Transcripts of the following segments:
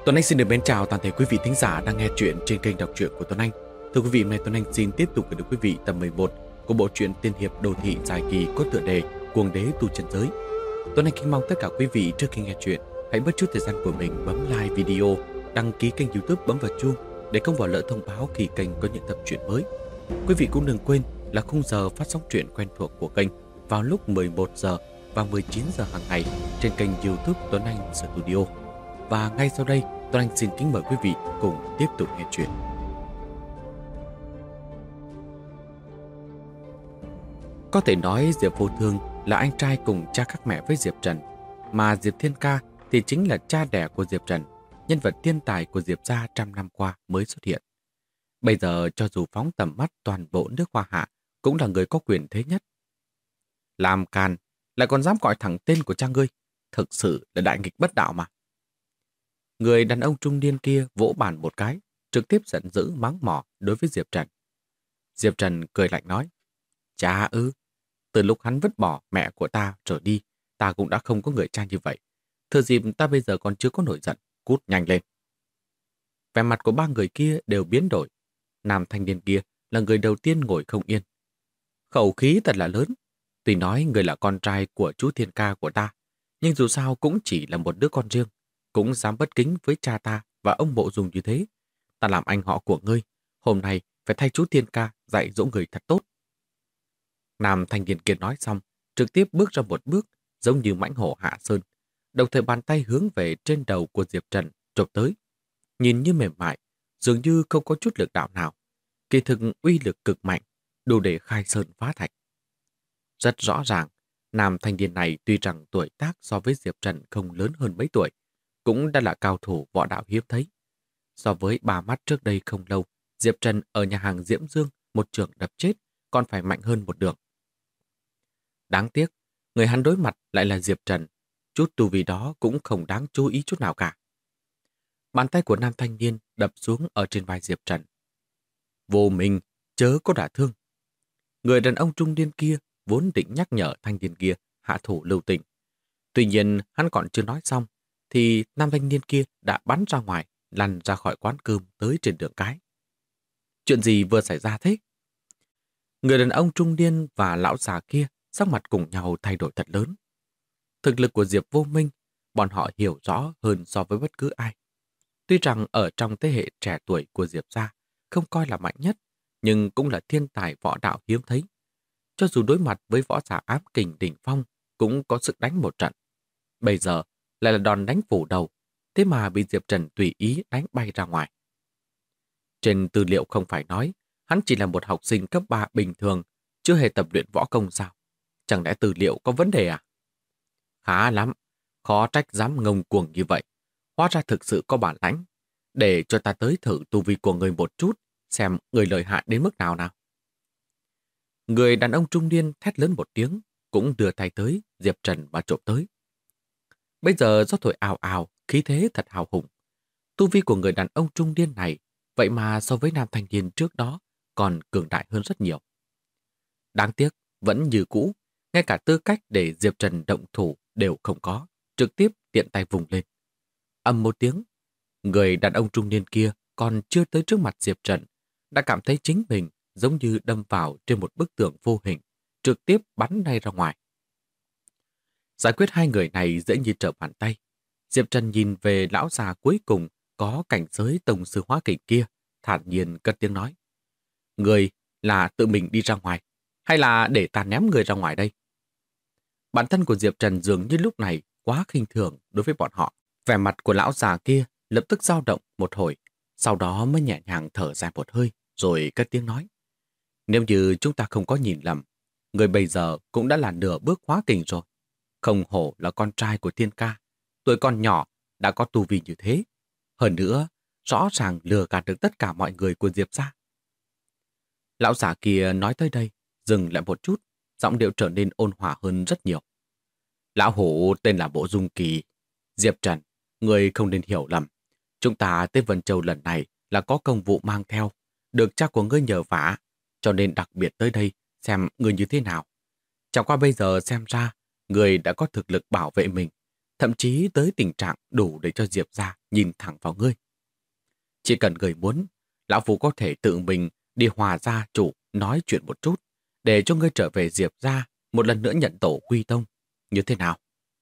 Tuấn Anh xin được mến chào toàn thể quý vị thính giả đang nghe chuyện trên kênh đọc truyện của Tuấn Anh. Thưa quý vị, hôm nay Tuấn Anh xin tiếp tục gửi đến quý vị tập 11 của bộ truyện tiên hiệp đô thị dài kỳ có tựa đề Cuồng đế tu chân giới. Tuấn Anh kính mong tất cả quý vị trước khi nghe chuyện hãy bớt chút thời gian của mình bấm like video, đăng ký kênh YouTube, bấm vào chuông để không bỏ lỡ thông báo khi kênh có những tập truyện mới. Quý vị cũng đừng quên là khung giờ phát sóng truyện quen thuộc của kênh vào lúc 11 giờ và 19 giờ hàng ngày trên kênh YouTube Tuấn Anh Studio. Và ngay sau đây, Tuấn Anh xin kính mời quý vị cùng tiếp tục nghe chuyện. Có thể nói Diệp Vô Thương là anh trai cùng cha khác mẹ với Diệp Trần, mà Diệp Thiên Ca thì chính là cha đẻ của Diệp Trần, nhân vật thiên tài của Diệp gia trăm năm qua mới xuất hiện. Bây giờ cho dù phóng tầm mắt toàn bộ nước Hoa Hạ cũng là người có quyền thế nhất. Làm càn, lại còn dám gọi thẳng tên của cha ngươi, thực sự là đại nghịch bất đạo mà. Người đàn ông trung niên kia vỗ bàn một cái, trực tiếp giận dữ mắng mỏ đối với Diệp Trần. Diệp Trần cười lạnh nói, cha ư, từ lúc hắn vứt bỏ mẹ của ta trở đi, ta cũng đã không có người cha như vậy. Thừa dịp ta bây giờ còn chưa có nổi giận, cút nhanh lên. Vẻ mặt của ba người kia đều biến đổi. Nam thanh niên kia là người đầu tiên ngồi không yên. Khẩu khí thật là lớn. Tuy nói người là con trai của chú Thiên Ca của ta, nhưng dù sao cũng chỉ là một đứa con riêng, cũng dám bất kính với cha ta và ông Mộ Dung như thế. Ta làm anh họ của ngươi, hôm nay phải thay chú Thiên Ca dạy dỗ người thật tốt. Nam thanh niên kia nói xong, trực tiếp bước ra một bước, giống như mãnh hổ hạ sơn, đồng thời bàn tay hướng về trên đầu của Diệp Trần chộp tới. Nhìn như mềm mại, dường như không có chút lực đạo nào. Kỳ thực uy lực cực mạnh, đủ để khai sơn phá thạch. Rất rõ ràng, nam thanh niên này tuy rằng tuổi tác so với Diệp Trần không lớn hơn mấy tuổi, cũng đã là cao thủ võ đạo hiếm thấy. So với ba mắt trước đây không lâu, Diệp Trần ở nhà hàng Diễm Dương một trường đập chết còn phải mạnh hơn một đường. Đáng tiếc, người hắn đối mặt lại là Diệp Trần, chút tu vi đó cũng không đáng chú ý chút nào cả. Bàn tay của nam thanh niên đập xuống ở trên vai Diệp Trần. Vô mình, chớ có đả thương. Người đàn ông trung niên kia vốn định nhắc nhở thanh niên kia hạ thủ lưu tình. Tuy nhiên hắn còn chưa nói xong, thì nam thanh niên kia đã bắn ra ngoài, lăn ra khỏi quán cơm tới trên đường cái. Chuyện gì vừa xảy ra thế? Người đàn ông trung niên và lão già kia sắc mặt cùng nhau thay đổi thật lớn. Thực lực của Diệp Vô Minh, bọn họ hiểu rõ hơn so với bất cứ ai. Tuy rằng ở trong thế hệ trẻ tuổi của Diệp gia không coi là mạnh nhất, nhưng cũng là thiên tài võ đạo hiếm thấy. Cho dù đối mặt với võ giả ám kình đỉnh phong, cũng có sức đánh một trận. Bây giờ lại là đòn đánh phủ đầu, thế mà bị Diệp Trần tùy ý đánh bay ra ngoài. Trên tư liệu không phải nói, hắn chỉ là một học sinh cấp 3 bình thường, chưa hề tập luyện võ công sao? Chẳng lẽ tư liệu có vấn đề à? Khá lắm, khó trách dám ngông cuồng như vậy. Hóa ra thực sự có bản lãnh. Để cho ta tới thử tu vi của người một chút, xem người lợi hại đến mức nào nào. Người đàn ông trung niên thét lớn một tiếng, cũng đưa tay tới, Diệp Trần mà trộm tới. Bây giờ gió thổi ào ào, khí thế thật hào hùng. Tu vi của người đàn ông trung niên này, vậy mà so với nam thanh niên trước đó, còn cường đại hơn rất nhiều. Đáng tiếc, vẫn như cũ, ngay cả tư cách để Diệp Trần động thủ đều không có, trực tiếp tiện tay vùng lên. Ầm một tiếng, người đàn ông trung niên kia còn chưa tới trước mặt Diệp Trần, đã cảm thấy chính mình giống như đâm vào trên một bức tường vô hình, trực tiếp bắn ngay ra ngoài. Giải quyết hai người này dễ như trở bàn tay. Diệp Trần nhìn về lão già cuối cùng có cảnh giới tông sư hóa kình kia, thản nhiên cất tiếng nói. Người là tự mình đi ra ngoài, hay là để ta ném người ra ngoài đây? Bản thân của Diệp Trần dường như lúc này quá khinh thường đối với bọn họ. Vẻ mặt của lão già kia lập tức dao động một hồi, sau đó mới nhẹ nhàng thở dài một hơi, rồi cất tiếng nói. Nếu như chúng ta không có nhìn lầm, người bây giờ cũng đã là nửa bước hóa kình rồi. Không hổ là con trai của Thiên Ca, tuổi còn nhỏ đã có tu vi như thế. Hơn nữa, rõ ràng lừa gạt được tất cả mọi người của Diệp gia. Lão giả kia nói tới đây, dừng lại một chút, giọng điệu trở nên ôn hòa hơn rất nhiều. Lão hổ tên là Mộ Dung Kỳ. Diệp Trần, người không nên hiểu lầm. Chúng ta tới Vân Châu lần này là có công vụ mang theo, được cha của ngươi nhờ vả, cho nên đặc biệt tới đây xem ngươi như thế nào. Chẳng qua bây giờ xem ra, người đã có thực lực bảo vệ mình, thậm chí tới tình trạng đủ để cho Diệp gia nhìn thẳng vào ngươi. Chỉ cần người muốn, lão phu có thể tự mình đi hòa gia chủ nói chuyện một chút, để cho ngươi trở về Diệp gia một lần nữa nhận tổ quy tông. Như thế nào?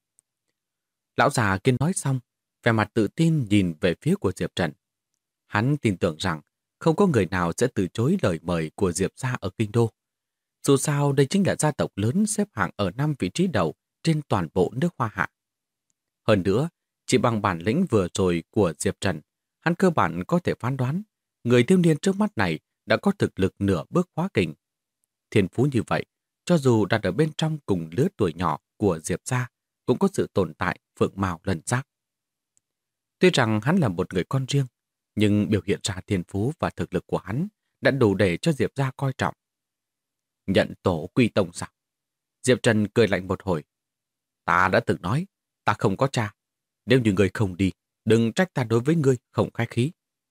Lão già kia nói xong, vẻ mặt tự tin nhìn về phía của Diệp Trần. Hắn tin tưởng rằng không có người nào sẽ từ chối lời mời của Diệp gia ở Kinh Đô. Dù sao đây chính là gia tộc lớn xếp hạng ở 5 vị trí đầu trên toàn bộ nước Hoa Hạ. Hơn nữa, chỉ bằng bản lĩnh vừa rồi của Diệp Trần, hắn cơ bản có thể phán đoán người thiếu niên trước mắt này đã có thực lực nửa bước hóa kình. Thiên phú như vậy, cho dù đặt ở bên trong cùng lứa tuổi nhỏ của Diệp gia, cũng có sự tồn tại phượng mào lân giác. Tuy rằng hắn là một người con riêng, nhưng biểu hiện ra thiên phú và thực lực của hắn đã đủ để cho Diệp gia coi trọng. Nhận tổ quy tông sao? Diệp Trần cười lạnh một hồi. Ta đã từng nói, ta không có cha. Nếu như ngươi không đi, đừng trách ta đối với ngươi không khách khí.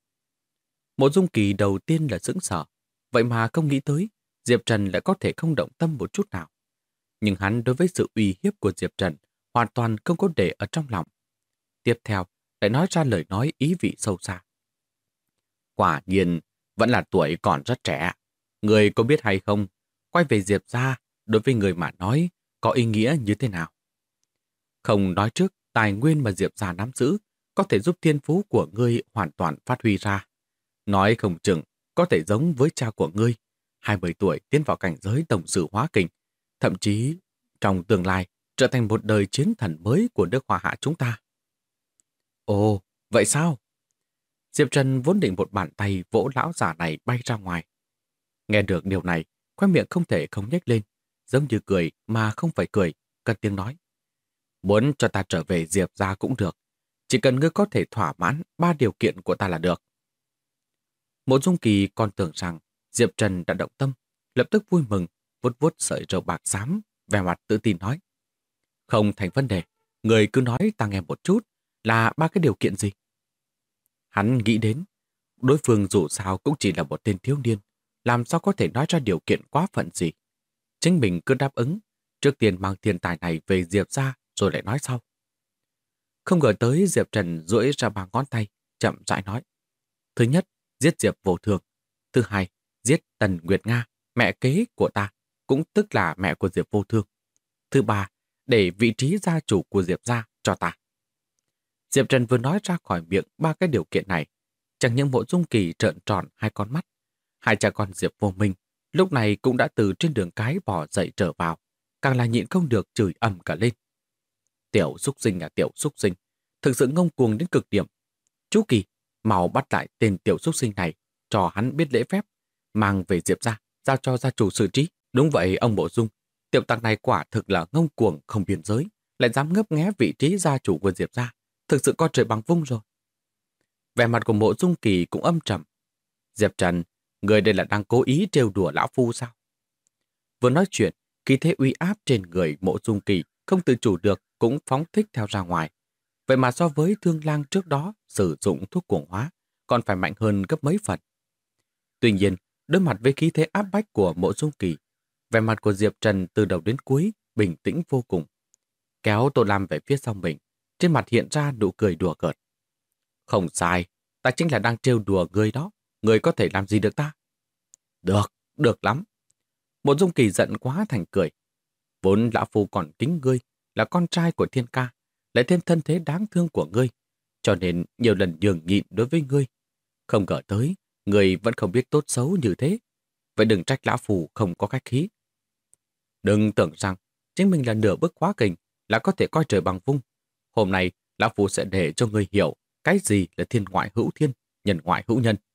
Mộ Dung Kỳ đầu tiên là sững sờ, vậy mà không nghĩ tới Diệp Trần lại có thể không động tâm một chút nào. Nhưng hắn đối với sự uy hiếp của Diệp Trần hoàn toàn không có để ở trong lòng. Tiếp theo, lại nói ra lời nói ý vị sâu xa. Quả nhiên, vẫn là tuổi còn rất trẻ. Người có biết hay không, quay về Diệp gia, đối với người mà nói, có ý nghĩa như thế nào? Không nói trước, tài nguyên mà Diệp gia nắm giữ có thể giúp thiên phú của ngươi hoàn toàn phát huy ra. Nói không chừng, có thể giống với cha của ngươi, 20 tuổi tiến vào cảnh giới tổng sự hóa kình, thậm chí trong tương lai trở thành một đời chiến thần mới của nước Hoa Hạ chúng ta. Ồ, vậy sao? Diệp Trần vốn định một bàn tay vỗ lão già này bay ra ngoài. Nghe được điều này, khóe miệng không thể không nhếch lên, giống như cười mà không phải cười, cất tiếng nói. Muốn cho ta trở về Diệp gia cũng được, chỉ cần ngươi có thể thỏa mãn 3 điều kiện của ta là được. Mộ Dung Kỳ còn tưởng rằng Diệp Trần đã động tâm, lập tức vui mừng, vuốt vuốt sợi râu bạc xám, vẻ mặt tự tin nói. Không thành vấn đề, người cứ nói ta nghe một chút, là 3 cái điều kiện gì? Hắn nghĩ đến, đối phương dù sao cũng chỉ là một tên thiếu niên, làm sao có thể nói ra điều kiện quá phận gì. Chính mình cứ đáp ứng, trước tiên mang tiền tài này về Diệp gia rồi lại nói sau. Không ngờ tới Diệp Trần duỗi ra 3 ngón tay, chậm rãi nói. Thứ nhất, giết Diệp Vô Thường. Thứ hai, giết Tần Nguyệt Nga, mẹ kế của ta, cũng tức là mẹ của Diệp Vô Thương. Thứ ba, để vị trí gia chủ của Diệp gia cho ta. Diệp Trần vừa nói ra khỏi miệng 3 cái điều kiện này, chẳng những Mộ Dung Kỳ trợn tròn 2 con mắt. Hai cha con Diệp Vô Minh lúc này cũng đã từ trên đường cái bò dậy trở vào, càng là nhịn không được chửi ầm cả lên. Tiểu xúc sinh à tiểu xúc sinh, thực sự ngông cuồng đến cực điểm. Chú Kỳ, mau bắt lại tên tiểu xúc sinh này, cho hắn biết lễ phép, mang về Diệp gia, giao cho gia chủ xử trí. Đúng vậy ông Mộ Dung, tiểu tặc này quả thực là ngông cuồng không biên giới, lại dám ngấp nghé vị trí gia chủ của Diệp gia, thực sự coi trời bằng vung rồi. Vẻ mặt của Mộ Dung Kỳ cũng âm trầm. Diệp Trần, người đây là đang cố ý trêu đùa lão phu sao? Vừa nói chuyện, khí thế uy áp trên người Mộ Dung Kỳ không tự chủ được cũng phóng thích theo ra ngoài. Vậy mà so với Thương Lang trước đó sử dụng thuốc cuồng hóa, còn phải mạnh hơn gấp mấy phần. Tuy nhiên, đối mặt với khí thế áp bách của Mộ Dung Kỳ, vẻ mặt của Diệp Trần từ đầu đến cuối bình tĩnh vô cùng. Kéo Tô Lam về phía sau mình, trên mặt hiện ra nụ cười đùa cợt. Không sai, ta chính là đang trêu đùa người đó, người có thể làm gì được ta? Được, được lắm. Mộ Dung Kỳ giận quá thành cười. Vốn lão phu còn kính ngươi, là con trai của Thiên Ca, lại thêm thân thế đáng thương của ngươi, cho nên nhiều lần nhường nhịn đối với ngươi. Không ngờ tới, ngươi vẫn không biết tốt xấu như thế. Vậy đừng trách lão phu không có khách khí. Đừng tưởng rằng chính mình là nửa bước hóa kình là có thể coi trời bằng vung. Hôm nay, lão phu sẽ để cho ngươi hiểu cái gì là thiên ngoại hữu thiên, nhân ngoại hữu nhân.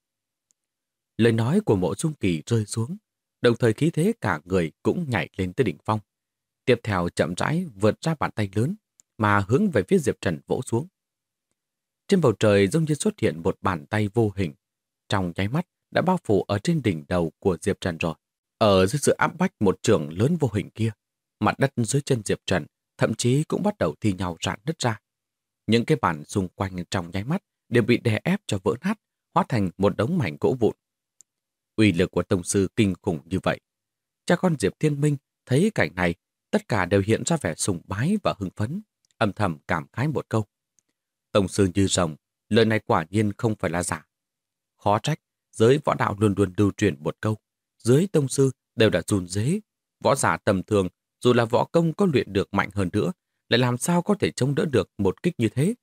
Lời nói của Mộ Dung Kỳ rơi xuống, đồng thời khí thế cả người cũng nhảy lên tới đỉnh phong. Tiếp theo chậm rãi vượt ra bàn tay lớn, mà hướng về phía Diệp Trần vỗ xuống. Trên bầu trời giống như xuất hiện một bàn tay vô hình, trong nháy mắt đã bao phủ ở trên đỉnh đầu của Diệp Trần rồi. Ở dưới sự áp bách một chưởng lớn vô hình kia, mặt đất dưới chân Diệp Trần thậm chí cũng bắt đầu thi nhau rạn nứt ra. Những cái bàn xung quanh trong nháy mắt đều bị đè ép cho vỡ nát, hóa thành một đống mảnh gỗ vụn. Uy lực của tông sư kinh khủng như vậy. Cha con Diệp Thiên Minh thấy cảnh này, tất cả đều hiện ra vẻ sùng bái và hưng phấn, âm thầm cảm khái một câu. Tông sư như rồng, lời này quả nhiên không phải là giả. Khó trách, giới võ đạo luôn luôn lưu truyền một câu. Dưới tông sư đều là run rế. Võ giả tầm thường, dù là võ công có luyện được mạnh hơn nữa, lại làm sao có thể chống đỡ được một kích như thế.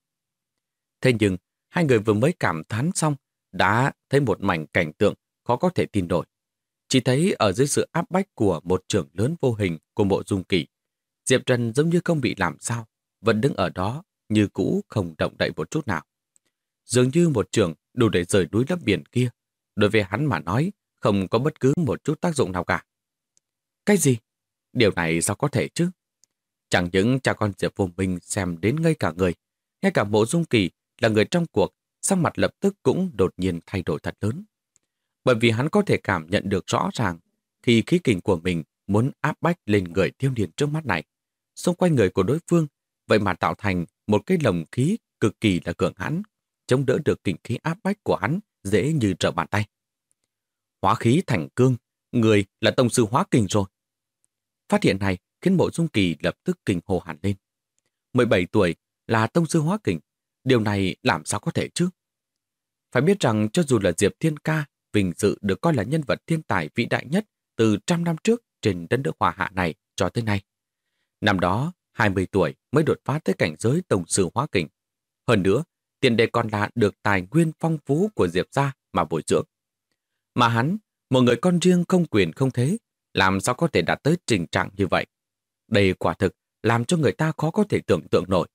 Thế nhưng, hai người vừa mới cảm thán xong, đã thấy một mảnh cảnh tượng khó có thể tin nổi. Chỉ thấy ở dưới sự áp bách của một trưởng lớn vô hình của Mộ Dung Kỳ, Diệp Trần giống như không bị làm sao, vẫn đứng ở đó như cũ không động đậy một chút nào. Dường như một trường đủ để rời núi lấp biển kia, đối với hắn mà nói không có bất cứ một chút tác dụng nào cả. Cái gì? Điều này sao có thể chứ? Chẳng những cha con Diệp Vô Minh xem đến ngây cả người, ngay cả Mộ Dung Kỳ là người trong cuộc, sắc mặt lập tức cũng đột nhiên thay đổi thật lớn. Bởi vì hắn có thể cảm nhận được rõ ràng khi khí kình của mình muốn áp bách lên người thiếu niên trước mắt này. Xung quanh người của đối phương, vậy mà tạo thành một cái lồng khí cực kỳ là cường hãn, chống đỡ được kình khí áp bách của hắn dễ như trở bàn tay. Hóa khí thành cương, người là tông sư hóa kình rồi. Phát hiện này khiến Mộ Dung Kỳ lập tức kinh hô hẳn lên. 17 tuổi là tông sư hóa kình, điều này làm sao có thể chứ? Phải biết rằng cho dù là Diệp Thiên Ca vinh dự được coi là nhân vật thiên tài vĩ đại nhất từ trăm năm trước trên đất nước Hoa Hạ này cho tới nay. Năm đó, 20 tuổi mới đột phá tới cảnh giới tông sư hóa kình. Hơn nữa, tiền đề còn là được tài nguyên phong phú của Diệp gia mà bồi dưỡng. Mà hắn, một người con riêng không quyền không thế, làm sao có thể đạt tới trình trạng như vậy? Đây quả thực làm cho người ta khó có thể tưởng tượng nổi.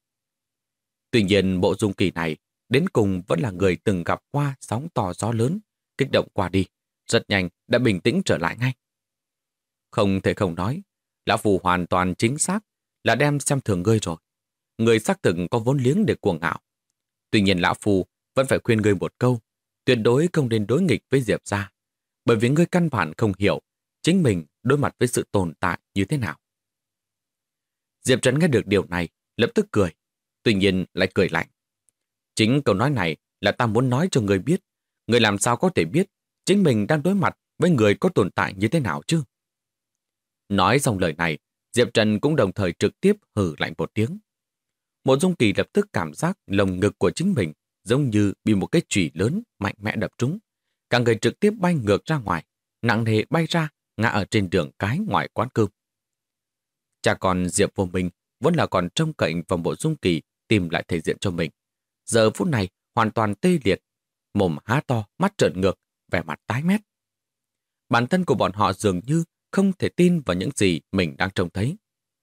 Tuy nhiên, Mộ Dung Kỳ này đến cùng vẫn là người từng gặp qua sóng to gió lớn, kích động qua đi, rất nhanh đã bình tĩnh trở lại ngay. Không thể không nói, Lão Phu hoàn toàn chính xác là đem xem thường ngươi rồi. Ngươi xác thực có vốn liếng để cuồng ngạo. Tuy nhiên Lão Phu vẫn phải khuyên ngươi một câu, tuyệt đối không nên đối nghịch với Diệp gia, bởi vì ngươi căn bản không hiểu chính mình đối mặt với sự tồn tại như thế nào. Diệp Trấn nghe được điều này, lập tức cười, tuy nhiên lại cười lạnh. Chính câu nói này là ta muốn nói cho ngươi biết, ngươi làm sao có thể biết chính mình đang đối mặt với người có tồn tại như thế nào chứ? Nói xong lời này, Diệp Trần cũng đồng thời trực tiếp hừ lạnh một tiếng. Mộ Dung Kỳ lập tức cảm giác lồng ngực của chính mình giống như bị một cái chùy lớn mạnh mẽ đập trúng. Cả người trực tiếp bay ngược ra ngoài, nặng nề bay ra, ngã ở trên đường cái ngoài quán cơm. Cha con Diệp Vô Minh vẫn là còn trông cậy vào Mộ Dung Kỳ tìm lại thể diện cho mình. Giờ phút này hoàn toàn tê liệt, mồm há to, mắt trợn ngược, vẻ mặt tái mét. Bản thân của bọn họ dường như không thể tin vào những gì mình đang trông thấy.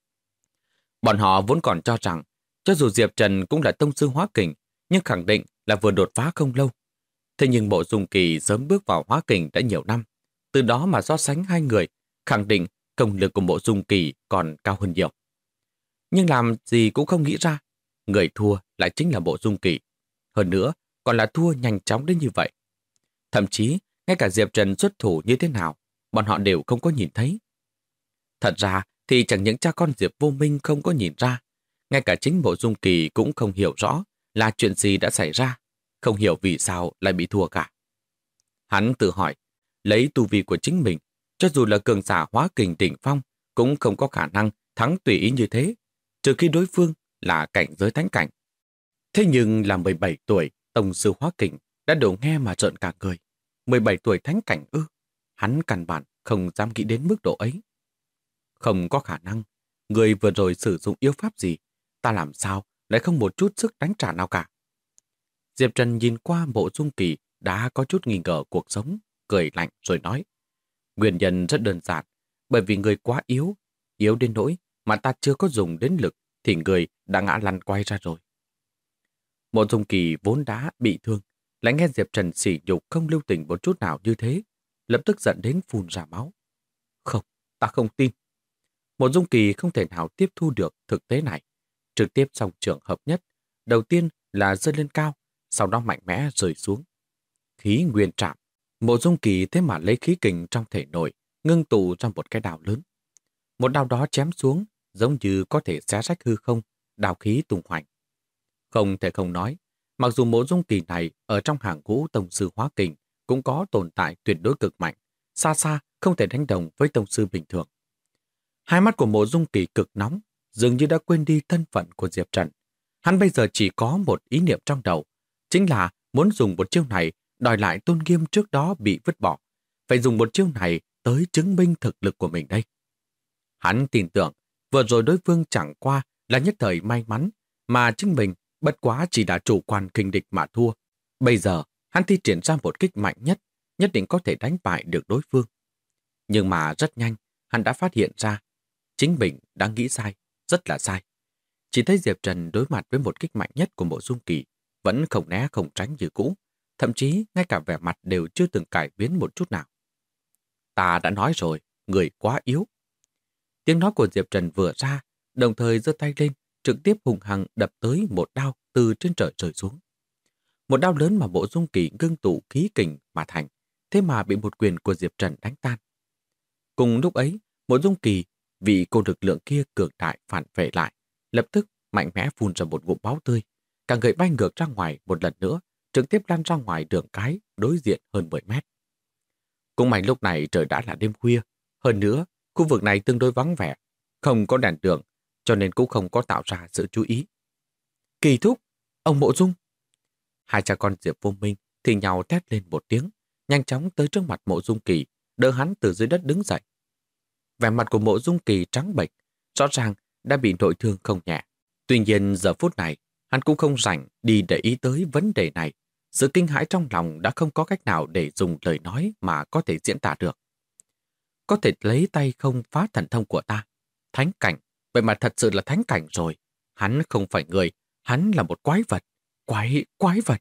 Bọn họ vốn còn cho rằng, cho dù Diệp Trần cũng là tông sư hóa kình, nhưng khẳng định là vừa đột phá không lâu. Thế nhưng Mộ Dung Kỳ sớm bước vào hóa kình đã nhiều năm, từ đó mà so sánh hai người, khẳng định công lực của Mộ Dung Kỳ còn cao hơn nhiều. Nhưng làm gì cũng không nghĩ ra, người thua lại chính là Mộ Dung Kỳ. Hơn nữa, còn là thua nhanh chóng đến như vậy. Thậm chí, ngay cả Diệp Trần xuất thủ như thế nào, bọn họ đều không có nhìn thấy. Thật ra thì chẳng những cha con Diệp Vô Minh không có nhìn ra, ngay cả chính Mộ Dung Kỳ cũng không hiểu rõ là chuyện gì đã xảy ra, không hiểu vì sao lại bị thua cả. Hắn tự hỏi, lấy tu vi của chính mình, cho dù là cường giả hóa kình đỉnh phong, cũng không có khả năng thắng tùy ý như thế, trừ khi đối phương là cảnh giới thánh cảnh. Thế nhưng là 17 tuổi, tông sư hóa kình đã đủ nghe mà trợn cả người. 17 tuổi thánh cảnh ư? Hắn căn bản không dám nghĩ đến mức độ ấy. Không có khả năng, người vừa rồi sử dụng yêu pháp gì, ta làm sao lại không một chút sức đánh trả nào cả. Diệp Trần nhìn qua Mộ Dung Kỳ đã có chút nghi ngờ cuộc sống, cười lạnh rồi nói. Nguyên nhân rất đơn giản, bởi vì người quá yếu, yếu đến nỗi mà ta chưa có dùng đến lực thì người đã ngã lăn quay ra rồi. Mộ Dung Kỳ vốn đã bị thương, lại nghe Diệp Trần sỉ nhục không lưu tình một chút nào như thế, lập tức giận đến phun ra máu. Không, ta không tin. Mộ Dung Kỳ không thể nào tiếp thu được thực tế này, trực tiếp xong trường hợp nhất, đầu tiên là giơ lên cao, sau đó mạnh mẽ rơi xuống. Khí nguyên trảm, Mộ Dung Kỳ thế mà lấy khí kình trong thể nội, ngưng tụ ra một cái đao lớn. Một đao đó chém xuống, giống như có thể xé rách hư không, đao khí tung hoành. Không thể không nói, mặc dù Mộ Dung Kỳ này ở trong hàng ngũ tông sư hóa kình cũng có tồn tại tuyệt đối cực mạnh, xa xa không thể đánh đồng với tông sư bình thường. Hai mắt của Mộ Dung Kỳ cực nóng, dường như đã quên đi thân phận của Diệp Trần. Hắn bây giờ chỉ có một ý niệm trong đầu, chính là muốn dùng một chiêu này đòi lại tôn nghiêm trước đó bị vứt bỏ. Phải dùng một chiêu này tới chứng minh thực lực của mình đây. Hắn tin tưởng, vừa rồi đối phương chẳng qua là nhất thời may mắn, mà chính mình bất quá chỉ đã chủ quan kinh địch mà thua. Bây giờ, hắn thi triển ra một kích mạnh nhất, nhất định có thể đánh bại được đối phương. Nhưng mà rất nhanh, hắn đã phát hiện ra, chính mình đã nghĩ sai, rất là sai. Chỉ thấy Diệp Trần đối mặt với một kích mạnh nhất của Mộ Dung Kỳ, vẫn không né không tránh như cũ, thậm chí ngay cả vẻ mặt đều chưa từng cải biến một chút nào. Ta đã nói rồi, người quá yếu. Tiếng nói của Diệp Trần vừa ra, đồng thời giơ tay lên, trực tiếp hùng hăng đập tới một đao từ trên trời rơi xuống. Một đao lớn mà Mộ Dung Kỳ ngưng tụ khí kình mà thành, thế mà bị một quyền của Diệp Trần đánh tan. Cùng lúc ấy, Mộ Dung Kỳ vì cô lực lượng kia cường đại phản vệ lại, lập tức mạnh mẽ phun ra một ngụm máu tươi, cả người bay ngược ra ngoài một lần nữa, trực tiếp lăn ra ngoài đường cái đối diện hơn 10 mét. Cũng may lúc này trời đã là đêm khuya, hơn nữa khu vực này tương đối vắng vẻ, không có đèn đường, cho nên cũng không có tạo ra sự chú ý. Kỳ thúc, ông Mộ Dung. Hai cha con Diệp Vô Minh thì nhau thét lên một tiếng, nhanh chóng tới trước mặt Mộ Dung Kỳ, đỡ hắn từ dưới đất đứng dậy. Vẻ mặt của Mộ Dung Kỳ trắng bệch, rõ ràng đã bị nội thương không nhẹ. Tuy nhiên giờ phút này, hắn cũng không rảnh đi để ý tới vấn đề này. Sự kinh hãi trong lòng đã không có cách nào để dùng lời nói mà có thể diễn tả được. Có thể lấy tay không phá thần thông của ta. Thánh cảnh, vậy mà thật sự là thánh cảnh rồi. Hắn không phải người, hắn là một quái vật. Quái vật.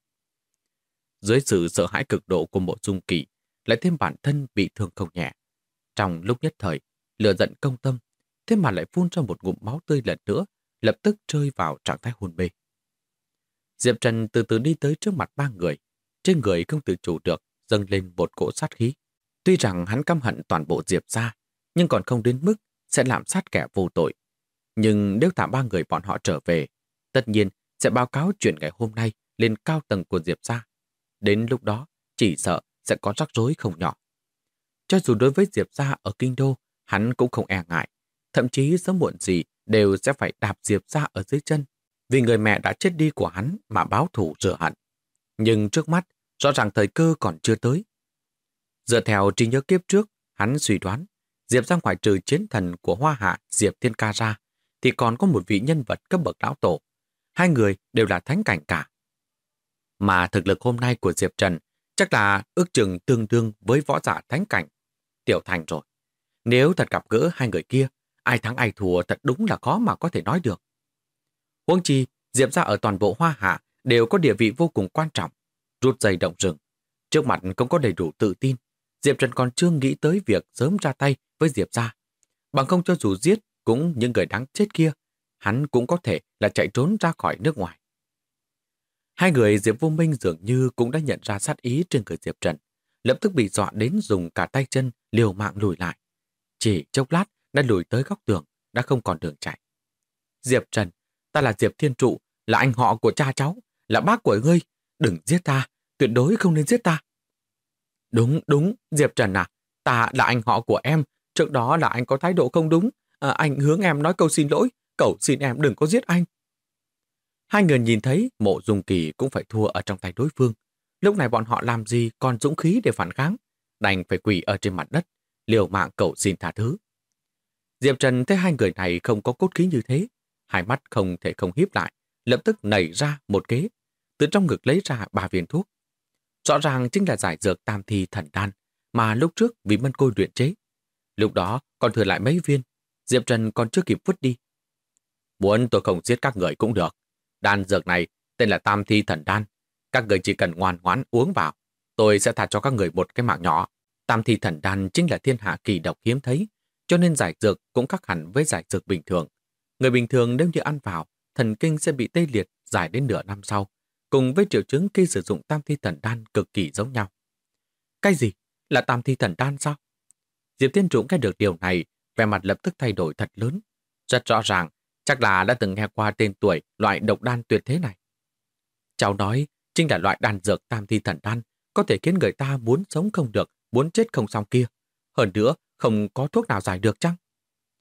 Dưới sự sợ hãi cực độ của Mộ Dung Kỳ, lại thêm bản thân bị thương không nhẹ. Trong lúc nhất thời, lửa giận công tâm, thế mà lại phun ra một ngụm máu tươi lần nữa, lập tức rơi vào trạng thái hôn mê. Diệp Trần từ từ đi tới trước mặt ba người, trên người không tự chủ được dâng lên một cỗ sát khí. Tuy rằng hắn căm hận toàn bộ Diệp gia, nhưng còn không đến mức sẽ làm sát kẻ vô tội. Nhưng nếu thả ba người bọn họ trở về, tất nhiên sẽ báo cáo chuyện ngày hôm nay lên cao tầng của Diệp gia. Đến lúc đó, chỉ sợ sẽ có rắc rối không nhỏ. Cho dù đối với Diệp gia ở Kinh Đô, hắn cũng không e ngại. Thậm chí sớm muộn gì đều sẽ phải đạp Diệp gia ở dưới chân, vì người mẹ đã chết đi của hắn mà báo thù rửa hận. Nhưng trước mắt, rõ ràng thời cơ còn chưa tới. Dựa theo trí nhớ kiếp trước, hắn suy đoán, Diệp gia ngoại trừ chiến thần của Hoa Hạ Diệp Thiên Ca ra, thì còn có một vị nhân vật cấp bậc lão tổ. Hai người đều là thánh cảnh cả. Mà thực lực hôm nay của Diệp Trần chắc là ước chừng tương đương với võ giả thánh cảnh. Tiểu thành rồi. Nếu thật gặp gỡ hai người kia, ai thắng ai thua thật đúng là khó mà có thể nói được. Huống chi, Diệp gia ở toàn bộ Hoa Hạ đều có địa vị vô cùng quan trọng, rút dây động rừng. Trước mặt không có đầy đủ tự tin, Diệp Trần còn chưa nghĩ tới việc sớm ra tay với Diệp gia. Bằng không cho dù giết cũng những người đáng chết kia, hắn cũng có thể là chạy trốn ra khỏi nước ngoài. Hai người Diệp Vô Minh dường như cũng đã nhận ra sát ý trên người Diệp Trần, lập tức bị dọa đến dùng cả tay chân liều mạng lùi lại. Chỉ chốc lát đã lùi tới góc tường, đã không còn đường chạy. Diệp Trần, ta là Diệp Thiên Trụ, là anh họ của cha cháu, là bác của ngươi. Đừng giết ta, tuyệt đối không nên giết ta. Đúng, Diệp Trần à, ta là anh họ của em, trước đó là anh có thái độ không đúng. Anh hướng em nói câu xin lỗi, cậu xin em đừng có giết anh. Hai người nhìn thấy Mộ Dung Kỳ cũng phải thua ở trong tay đối phương. Lúc này bọn họ làm gì còn dũng khí để phản kháng, đành phải quỳ ở trên mặt đất, liều mạng cầu xin tha thứ. Diệp Trần thấy hai người này không có cốt khí như thế, hai mắt không thể không híp lại, lập tức nảy ra một kế, từ trong ngực lấy ra 3 viên thuốc. Rõ ràng chính là giải dược tam thi thần đan mà lúc trước vì Mân Côi luyện chế. Lúc đó còn thừa lại mấy viên, Diệp Trần còn chưa kịp vứt đi. Muốn tôi không giết các người cũng được. Đan dược này tên là tam thi thần đan. Các người chỉ cần ngoan ngoãn uống vào, tôi sẽ tha cho các người một cái mạng nhỏ. Tam thi thần đan chính là thiên hạ kỳ độc hiếm thấy, cho nên giải dược cũng khác hẳn với giải dược bình thường. Người bình thường nếu như ăn vào, thần kinh sẽ bị tê liệt dài đến nửa năm sau, cùng với triệu chứng khi sử dụng tam thi thần đan cực kỳ giống nhau. Cái gì? Là tam thi thần đan sao? Diệp Thiên Trụ nghe được điều này, vẻ mặt lập tức thay đổi thật lớn. Rất rõ ràng, chắc là đã từng nghe qua tên tuổi loại độc đan tuyệt thế này. Cháu nói, chính là loại đan dược tam thi thần đan, có thể khiến người ta muốn sống không được, muốn chết không xong kia. Hơn nữa, không có thuốc nào giải được chăng?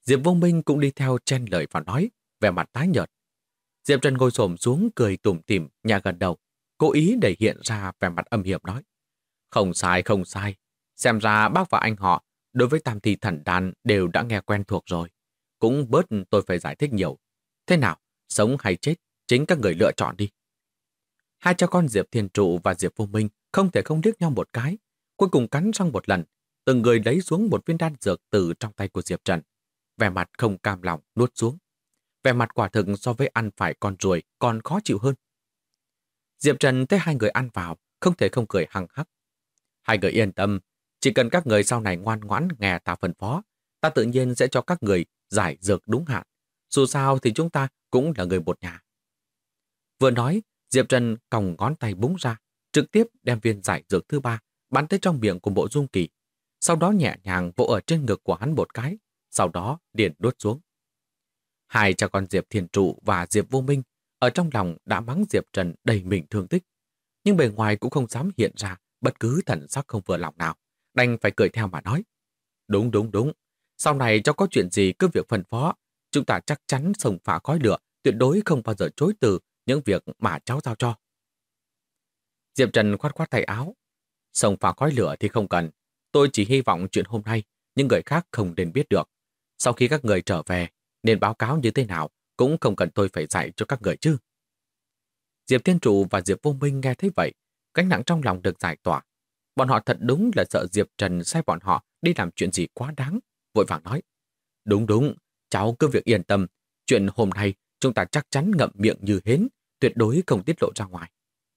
Diệp Vô Minh cũng đi theo chen lời và nói, vẻ mặt tái nhợt. Diệp Trần ngồi xổm xuống cười tủm tỉm, nhà gần đầu, cố ý để hiện ra vẻ mặt âm hiểm nói. Không sai, không sai. Xem ra bác và anh họ đối với tam thi thần đan đều đã nghe quen thuộc rồi. Cũng bớt tôi phải giải thích nhiều. Thế nào, sống hay chết, chính các người lựa chọn đi. Hai cha con Diệp Thiên Trụ và Diệp Vô Minh không thể không liếc nhau một cái, cuối cùng cắn răng một lần, từng người lấy xuống một viên đan dược từ trong tay của Diệp Trần. Vẻ mặt không cam lòng nuốt xuống. Vẻ mặt quả thực so với ăn phải con ruồi còn khó chịu hơn. Diệp Trần thấy hai người ăn vào, không thể không cười hăng hắc. Hai người yên tâm, chỉ cần các người sau này ngoan ngoãn nghe ta phân phó, ta tự nhiên sẽ cho các người giải dược đúng hạn. Dù sao thì chúng ta cũng là người một nhà. Vừa nói, Diệp Trần còng ngón tay búng ra, trực tiếp đem viên giải dược thứ ba bắn tới trong miệng của Mộ Dung Kỳ. Sau đó nhẹ nhàng vỗ ở trên ngực của hắn một cái, sau đó liền đuốt xuống. Hai cha con Diệp Thiên Trụ và Diệp Vô Minh ở trong lòng đã mắng Diệp Trần đầy mình thương tích, nhưng bề ngoài cũng không dám hiện ra bất cứ thần sắc không vừa lòng nào, đành phải cười theo mà nói. Đúng, đúng, đúng. Sau này cho có chuyện gì cứ việc phân phó, chúng ta chắc chắn xông pha khói lửa, tuyệt đối không bao giờ chối từ những việc mà cháu giao cho. Diệp Trần khoát khoát tay áo. Xông pha khói lửa thì không cần. Tôi chỉ hy vọng chuyện hôm nay những người khác không nên biết được. Sau khi các người trở về, nên báo cáo như thế nào cũng không cần tôi phải dạy cho các người chứ. Diệp Thiên Trụ và Diệp Vô Minh nghe thấy vậy, gánh nặng trong lòng được giải tỏa. Bọn họ thật đúng là sợ Diệp Trần sai bọn họ đi làm chuyện gì quá đáng, vội vàng nói. Đúng đúng, cháu cứ việc yên tâm, chuyện hôm nay chúng ta chắc chắn ngậm miệng như hến, tuyệt đối không tiết lộ ra ngoài.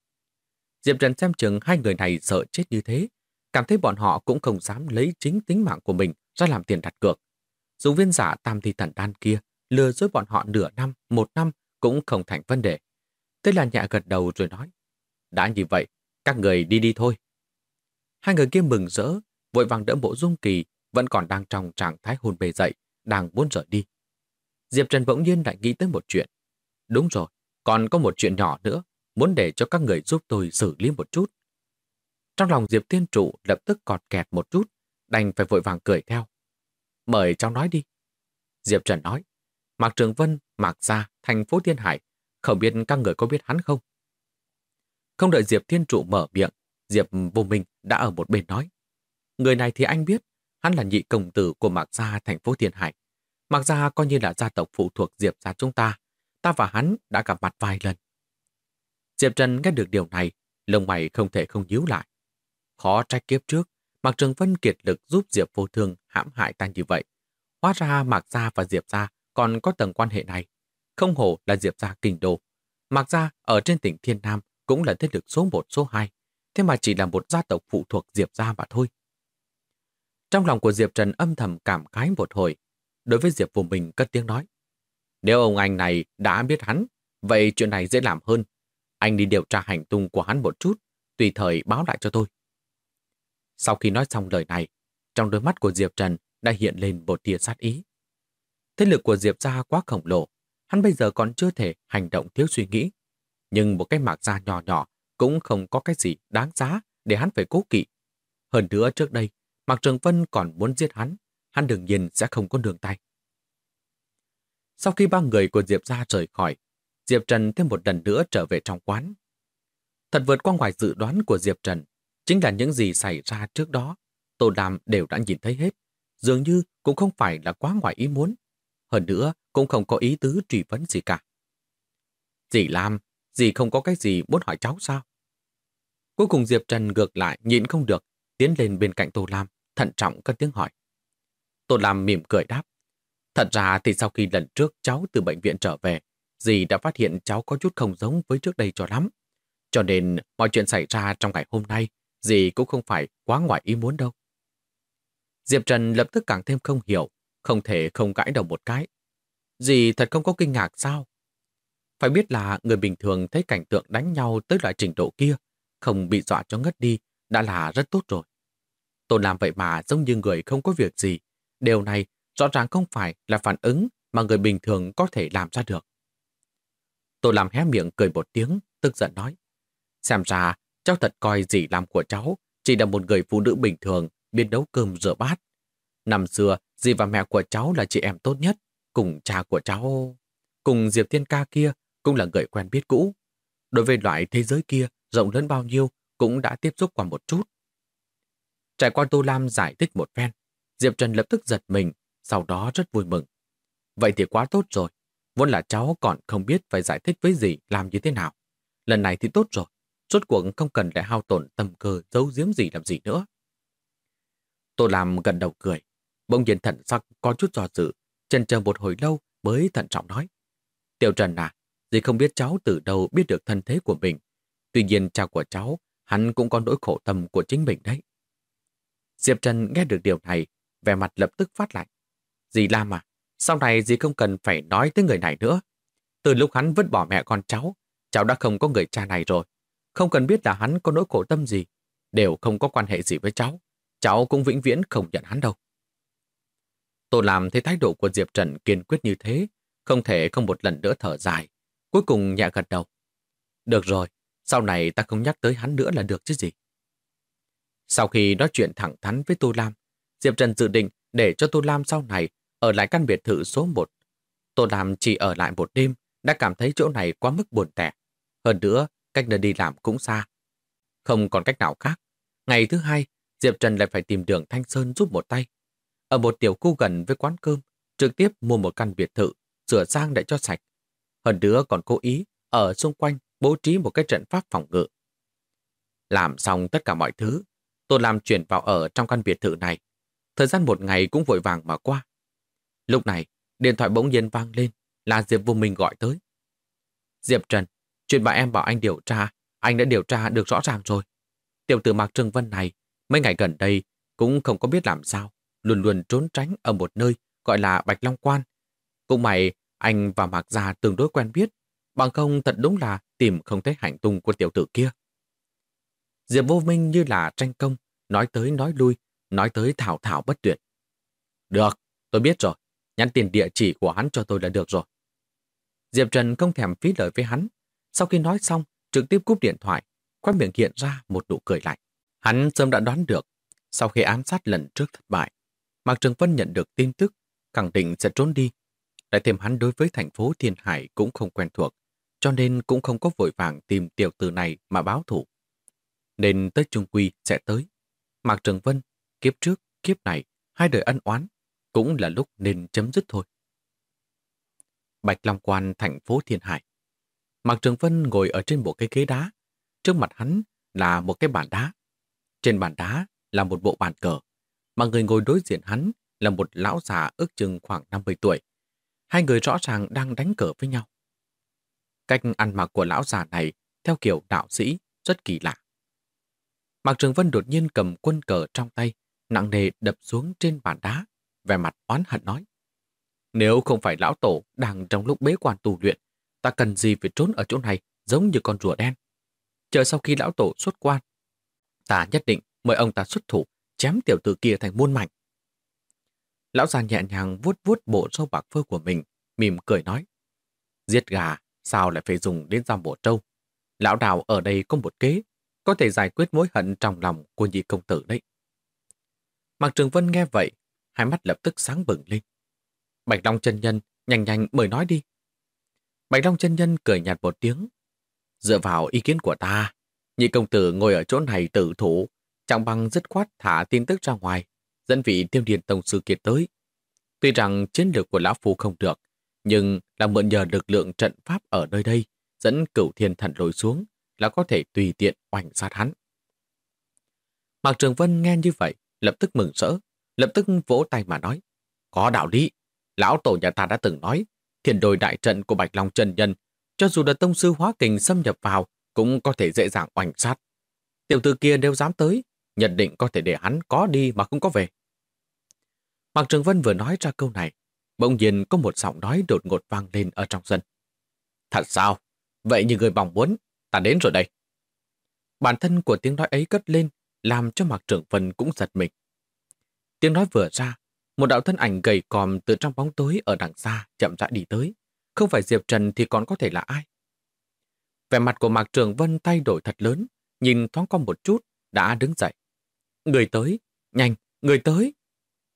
Diệp Trần xem chừng hai người này sợ chết như thế, cảm thấy bọn họ cũng không dám lấy chính tính mạng của mình ra làm tiền đặt cược. Dùng viên giả tam thi thần đan kia, lừa dối bọn họ nửa năm, một năm cũng không thành vấn đề. Thế là nhẹ gật đầu rồi nói, đã như vậy, các người đi đi thôi. Hai người kia mừng rỡ, vội vàng đỡ Mộ Dung Kỳ vẫn còn đang trong trạng thái hôn mê dậy, đang muốn rời đi. Diệp Trần bỗng nhiên lại nghĩ tới một chuyện. Đúng rồi, còn có một chuyện nhỏ nữa, muốn để cho các người giúp tôi xử lý một chút. Trong lòng Diệp Thiên Trụ lập tức cọt kẹt một chút, đành phải vội vàng cười theo. Mời cháu nói đi. Diệp Trần nói, Mạc Trường Vân, Mạc Gia, thành phố Thiên Hải, không biết các người có biết hắn không? Không đợi Diệp Thiên Trụ mở miệng, Diệp Vô Minh đã ở một bên nói. Người này thì anh biết, hắn là nhị công tử của Mạc Gia thành phố Thiên Hải. Mạc Gia coi như là gia tộc phụ thuộc Diệp gia chúng ta. Ta và hắn đã gặp mặt vài lần. Diệp Trần nghe được điều này, lông mày không thể không nhíu lại. Khó trách kiếp trước, Mạc Trường Vân kiệt lực giúp Diệp Vô Thương hãm hại ta như vậy. Hóa ra Mạc Gia và Diệp Gia còn có tầng quan hệ này. Không hổ là Diệp Gia kinh đô. Mạc Gia ở trên tỉnh Thiên Nam cũng là thế lực số 1, số 2. Thế mà chỉ là một gia tộc phụ thuộc Diệp Gia mà thôi. Trong lòng của Diệp Trần âm thầm cảm khái một hồi. Đối với Diệp Vô Minh cất tiếng nói. Nếu ông anh này đã biết hắn, vậy chuyện này dễ làm hơn. Anh đi điều tra hành tung của hắn một chút, tùy thời báo lại cho tôi. Sau khi nói xong lời này, trong đôi mắt của Diệp Trần đã hiện lên một tia sát ý. Thế lực của Diệp gia quá khổng lồ, hắn bây giờ còn chưa thể hành động thiếu suy nghĩ. Nhưng một cái Mạc Gia nhỏ nhỏ cũng không có cái gì đáng giá để hắn phải cố kỵ. Hơn nữa trước đây, Mạc Trường Vân còn muốn giết hắn đương nhiên sẽ không có nương tay. Sau khi ba người của Diệp gia rời khỏi, Diệp Trần thêm một lần nữa trở về trong quán. Thật vượt qua ngoài dự đoán của Diệp Trần, chính là những gì xảy ra trước đó, Tô Lam đều đã nhìn thấy hết, dường như cũng không phải là quá ngoài ý muốn. Hơn nữa, cũng không có ý tứ truy vấn gì cả. Dì Lam, dì không có cái gì muốn hỏi cháu sao? Cuối cùng Diệp Trần ngược lại nhịn không được, tiến lên bên cạnh Tô Lam, thận trọng cất tiếng hỏi. Tô Lam mỉm cười đáp. Thật ra thì sau khi lần trước cháu từ bệnh viện trở về, dì đã phát hiện cháu có chút không giống với trước đây cho lắm. Cho nên mọi chuyện xảy ra trong ngày hôm nay, dì cũng không phải quá ngoài ý muốn đâu. Diệp Trần lập tức càng thêm không hiểu, không thể không gãi đầu một cái. Dì thật không có kinh ngạc sao? Phải biết là người bình thường thấy cảnh tượng đánh nhau tới loại trình độ kia, không bị dọa cho ngất đi, đã là rất tốt rồi. Tôi làm vậy mà giống như người không có việc gì. Điều này rõ ràng không phải là phản ứng mà người bình thường có thể làm ra được. Tôi làm hé miệng cười một tiếng, tức giận nói. Xem ra, cháu thật coi dì làm của cháu chỉ là một người phụ nữ bình thường biết nấu cơm rửa bát. Năm xưa, dì và mẹ của cháu là chị em tốt nhất, cùng cha của cháu, cùng Diệp Thiên Ca kia cũng là người quen biết cũ. Đối với loại thế giới kia rộng lớn bao nhiêu cũng đã tiếp xúc qua một chút. Trải qua Tô Lam giải thích một phen, Diệp Trần lập tức giật mình, sau đó rất vui mừng. Vậy thì quá tốt rồi, vốn là cháu còn không biết phải giải thích với dì làm như thế nào. Lần này thì tốt rồi, rốt cuộc không cần lại hao tổn tâm cơ giấu giếm gì làm gì nữa. Tô Lam gật đầu cười, bỗng nhiên thận sắc có chút do dự, chần chờ một hồi lâu mới thận trọng nói. Tiểu Trần à, dì không biết cháu từ đâu biết được thân thế của mình. Tuy nhiên cha của cháu, hắn cũng có nỗi khổ tâm của chính mình đấy. Diệp Trần nghe được điều này, vẻ mặt lập tức phát lạnh. Dì Lam à, sau này dì không cần phải nói tới người này nữa. Từ lúc hắn vứt bỏ mẹ con cháu đã không có người cha này rồi. Không cần biết là hắn có nỗi khổ tâm gì, đều không có quan hệ gì với cháu cũng vĩnh viễn không nhận hắn đâu. Tô Lam thấy thái độ của Diệp Trần kiên quyết như thế, không thể không một lần nữa thở dài, cuối cùng nhẹ gật đầu. Được rồi, sau này ta không nhắc tới hắn nữa là được chứ gì. Sau khi nói chuyện thẳng thắn với Tô Lam, Diệp Trần dự định để cho Tô Lam sau này ở lại căn biệt thự số 1. Tô Lam chỉ ở lại một đêm, đã cảm thấy chỗ này quá mức buồn tẻ. Hơn nữa, cách nơi đi làm cũng xa. Không còn cách nào khác. Ngày thứ hai, Diệp Trần lại phải tìm Đường Thanh Sơn giúp một tay. Ở một tiểu khu gần với quán cơm, trực tiếp mua một căn biệt thự, sửa sang để cho sạch. Hơn nữa còn cố ý ở xung quanh bố trí một cái trận pháp phòng ngự. Làm xong tất cả mọi thứ, Tô Lam chuyển vào ở trong căn biệt thự này. Thời gian một ngày cũng vội vàng mà qua. Lúc này, điện thoại bỗng nhiên vang lên, là Diệp Vô Minh gọi tới. Diệp Trần, chuyện bà em bảo anh điều tra, anh đã điều tra được rõ ràng rồi. Tiểu tử Mạc Trừng Vân này, mấy ngày gần đây cũng không có biết làm sao, luôn luôn trốn tránh ở một nơi gọi là Bạch Long Quan. Cũng may, anh và Mạc Gia tương đối quen biết, bằng không thật đúng là tìm không thấy hành tung của tiểu tử kia. Diệp Vô Minh như là tranh công, nói tới nói lui, nói tới thảo thảo bất tuyệt. Được, tôi biết rồi, nhắn tiền địa chỉ của hắn cho tôi là được rồi. Diệp Trần không thèm phí lời với hắn. Sau khi nói xong, trực tiếp cúp điện thoại, khóe miệng hiện ra một nụ cười lạnh. Hắn sớm đã đoán được, sau khi ám sát lần trước thất bại, Mạc Trường Vân nhận được tin tức, khẳng định sẽ trốn đi. Lại thêm hắn đối với thành phố Thiên Hải cũng không quen thuộc, cho nên cũng không có vội vàng tìm tiểu tử này mà báo thủ. Nên tới Trung Quy sẽ tới. Mạc Trường Vân, kiếp trước, kiếp này, hai đời ân oán, cũng là lúc nên chấm dứt thôi. Bạch Long Quan, thành phố Thiên Hải. Mạc Trường Vân ngồi ở trên một cái ghế đá. Trước mặt hắn là một cái bàn đá. Trên bàn đá là một bộ bàn cờ, mà người ngồi đối diện hắn là một lão già ước chừng khoảng 50 tuổi. Hai người rõ ràng đang đánh cờ với nhau. Cách ăn mặc của lão già này theo kiểu đạo sĩ rất kỳ lạ. Mạc Trường Vân đột nhiên cầm quân cờ trong tay, nặng nề đập xuống trên bàn đá, vẻ mặt oán hận nói. Nếu không phải lão tổ đang trong lúc bế quan tu luyện, ta cần gì phải trốn ở chỗ này giống như con rùa đen. Chờ sau khi lão tổ xuất quan, ta nhất định mời ông ta xuất thủ, chém tiểu tử kia thành muôn mảnh. Lão già nhẹ nhàng vuốt vuốt bộ râu bạc phơ của mình, mỉm cười nói. Giết gà, sao lại phải dùng đến dao bổ trâu? Lão Đào ở đây có một kế, có thể giải quyết mối hận trong lòng của nhị công tử đấy. Mạc Trường Vân nghe vậy, hai mắt lập tức sáng bừng lên. Bạch Long chân nhân, nhanh nhanh mời nói đi. Bạch Long chân nhân cười nhạt một tiếng. Dựa vào ý kiến của ta, nhị công tử ngồi ở chỗ này tử thủ, chẳng bằng dứt khoát thả tin tức ra ngoài, dẫn vị Tiêu Điền Tông sư kia tới. Tuy rằng chiến lược của lão phu không được, nhưng là mượn nhờ lực lượng trận pháp ở nơi đây, dẫn Cửu Thiên Thần lùi xuống, là có thể tùy tiện oanh sát hắn. Mạc Trường Vân nghe như vậy, lập tức mừng rỡ, lập tức vỗ tay mà nói. Có đạo lý, lão tổ nhà ta đã từng nói, Thiên Đồi đại trận của Bạch Long chân nhân, cho dù là tông sư hóa kình xâm nhập vào, cũng có thể dễ dàng oanh sát. Tiểu tử kia nếu dám tới, nhận định có thể để hắn có đi mà không có về. Mạc Trường Vân vừa nói ra câu này, bỗng nhiên có một giọng nói đột ngột vang lên ở trong sân. Thật sao? Vậy như người mong muốn, ta đến rồi đây. Bản thân của tiếng nói ấy cất lên, làm cho Mạc Trường Vân cũng giật mình. Tiếng nói vừa ra, một đạo thân ảnh gầy còm từ trong bóng tối ở đằng xa chậm rãi đi tới. Không phải Diệp Trần thì còn có thể là ai? Vẻ mặt của Mạc Trường Vân thay đổi thật lớn, nhìn thoáng qua một chút, đã đứng dậy. Người tới, nhanh, người tới.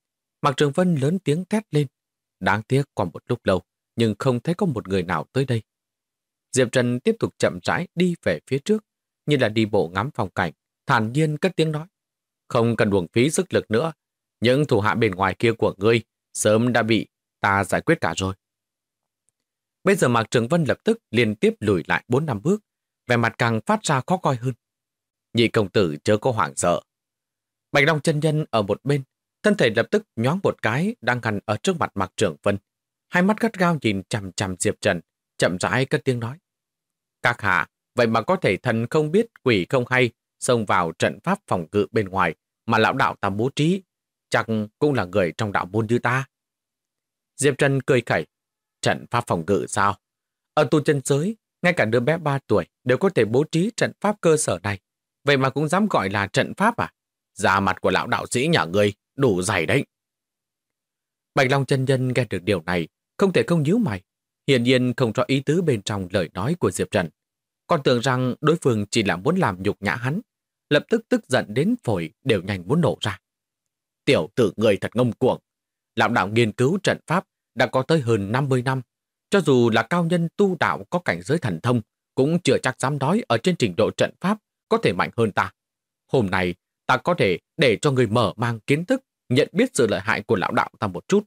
Mạc Trường Vân lớn tiếng thét lên. Đáng tiếc qua một lúc lâu, nhưng không thấy có một người nào tới đây. Diệp Trần tiếp tục chậm rãi đi về phía trước, như là đi bộ ngắm phong cảnh, thản nhiên cất tiếng nói. Không cần uổng phí sức lực nữa, những thủ hạ bên ngoài kia của ngươi sớm đã bị ta giải quyết cả rồi. Bây giờ Mạc Trường Vân lập tức liên tiếp lùi lại 4-5 bước, vẻ mặt càng phát ra khó coi hơn. Nhị công tử chớ có hoảng sợ. Bạch Long chân nhân ở một bên, thân thể lập tức nhoáng một cái đang ngăn ở trước mặt Mạc Trường Vân. Hai mắt gắt gao nhìn chằm chằm Diệp Trần, chậm rãi cất tiếng nói. Các hạ, vậy mà có thể thần không biết quỷ không hay, xông vào trận pháp phòng ngự bên ngoài mà lão đạo ta bố trí, chắc cũng là người trong đạo môn như ta. Diệp Trần cười khẩy. Trận pháp phòng ngự sao? Ở tu chân giới, ngay cả đứa bé 3 tuổi đều có thể bố trí trận pháp cơ sở này. Vậy mà cũng dám gọi là trận pháp à? Da mặt của lão đạo sĩ nhà ngươi đủ dày đấy. Bạch Long chân nhân nghe được điều này, không thể không nhíu mày. Hiển nhiên không rõ ý tứ bên trong lời nói của Diệp Trần. Còn tưởng rằng đối phương chỉ là muốn làm nhục nhã hắn, lập tức tức giận đến phổi đều nhanh muốn nổ ra. Tiểu tử người thật ngông cuồng. Lão đạo nghiên cứu trận pháp đã có tới hơn 50 năm. Cho dù là cao nhân tu đạo có cảnh giới thần thông, cũng chưa chắc dám nói ở trên trình độ trận pháp có thể mạnh hơn ta. Hôm nay, ta có thể để cho người mở mang kiến thức, nhận biết sự lợi hại của lão đạo ta một chút.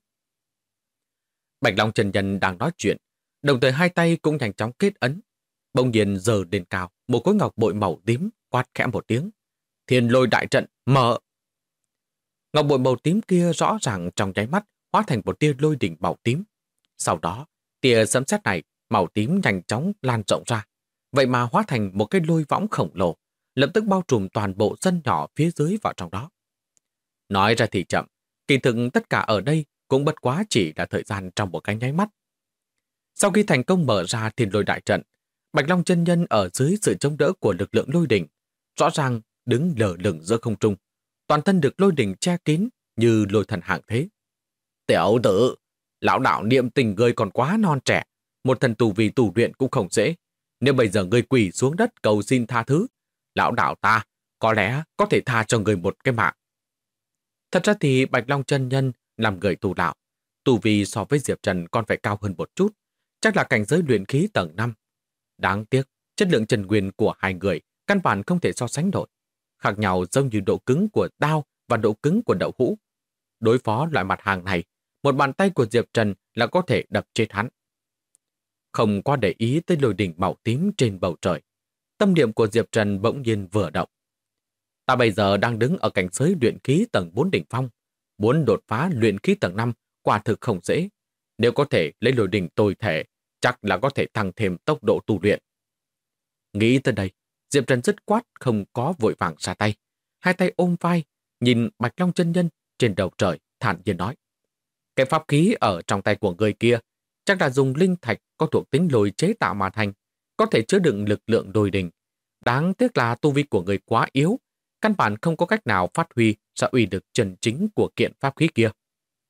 Bạch Long chân nhân đang nói chuyện, đồng thời hai tay cũng nhanh chóng kết ấn. Bỗng nhiên giơ lên cao một khối ngọc bội màu tím, quát khẽ một tiếng. Thiên lôi đại trận, mở! Ngọc bội màu tím kia rõ ràng trong nháy mắt hóa thành một tia lôi đỉnh màu tím. Sau đó, tia sấm sét này màu tím nhanh chóng lan rộng ra. Vậy mà hóa thành một cái lôi võng khổng lồ, lập tức bao trùm toàn bộ sân nhỏ phía dưới vào trong đó. Nói ra thì chậm, kỳ thực tất cả ở đây cũng bất quá chỉ là thời gian trong một cái nháy mắt. Sau khi thành công mở ra thiên lôi đại trận, Bạch Long chân nhân ở dưới sự chống đỡ của lực lượng lôi đỉnh, rõ ràng đứng lờ lửng giữa không trung, toàn thân được lôi đỉnh che kín như lôi thần hạng thế. Tiểu tử, lão đạo niệm tình ngươi còn quá non trẻ, một thần tù vì tù luyện cũng không dễ. Nếu bây giờ ngươi quỳ xuống đất cầu xin tha thứ, lão đạo ta có lẽ có thể tha cho ngươi một cái mạng. Thật ra thì Bạch Long chân nhân làm người tù đạo, tù vì so với Diệp Trần còn phải cao hơn một chút, chắc là cảnh giới luyện khí tầng 5. Đáng tiếc, chất lượng chân nguyên của hai người căn bản không thể so sánh nổi. Khác nhau giống như độ cứng của đao và độ cứng của đậu hũ. Đối phó loại mặt hàng này, một bàn tay của Diệp Trần là có thể đập chết hắn. Không quá để ý tới lôi đỉnh màu tím trên bầu trời, tâm niệm của Diệp Trần bỗng nhiên vừa động. Ta bây giờ đang đứng ở cảnh giới luyện khí tầng 4 đỉnh phong, muốn đột phá luyện khí tầng 5 quả thực không dễ. Nếu có thể lấy lôi đỉnh tồi thể, chắc là có thể tăng thêm tốc độ tu luyện. Nghĩ tới đây, Diệp Trần dứt khoát không có vội vàng ra tay. Hai tay ôm vai, nhìn Bạch Long chân nhân trên đầu trời, thản nhiên nói. Cái pháp khí ở trong tay của người kia chắc là dùng linh thạch có thuộc tính lôi chế tạo mà thành, có thể chứa đựng lực lượng lôi đình. Đáng tiếc là tu vi của người quá yếu, căn bản không có cách nào phát huy ra uy lực chân chính của kiện pháp khí kia.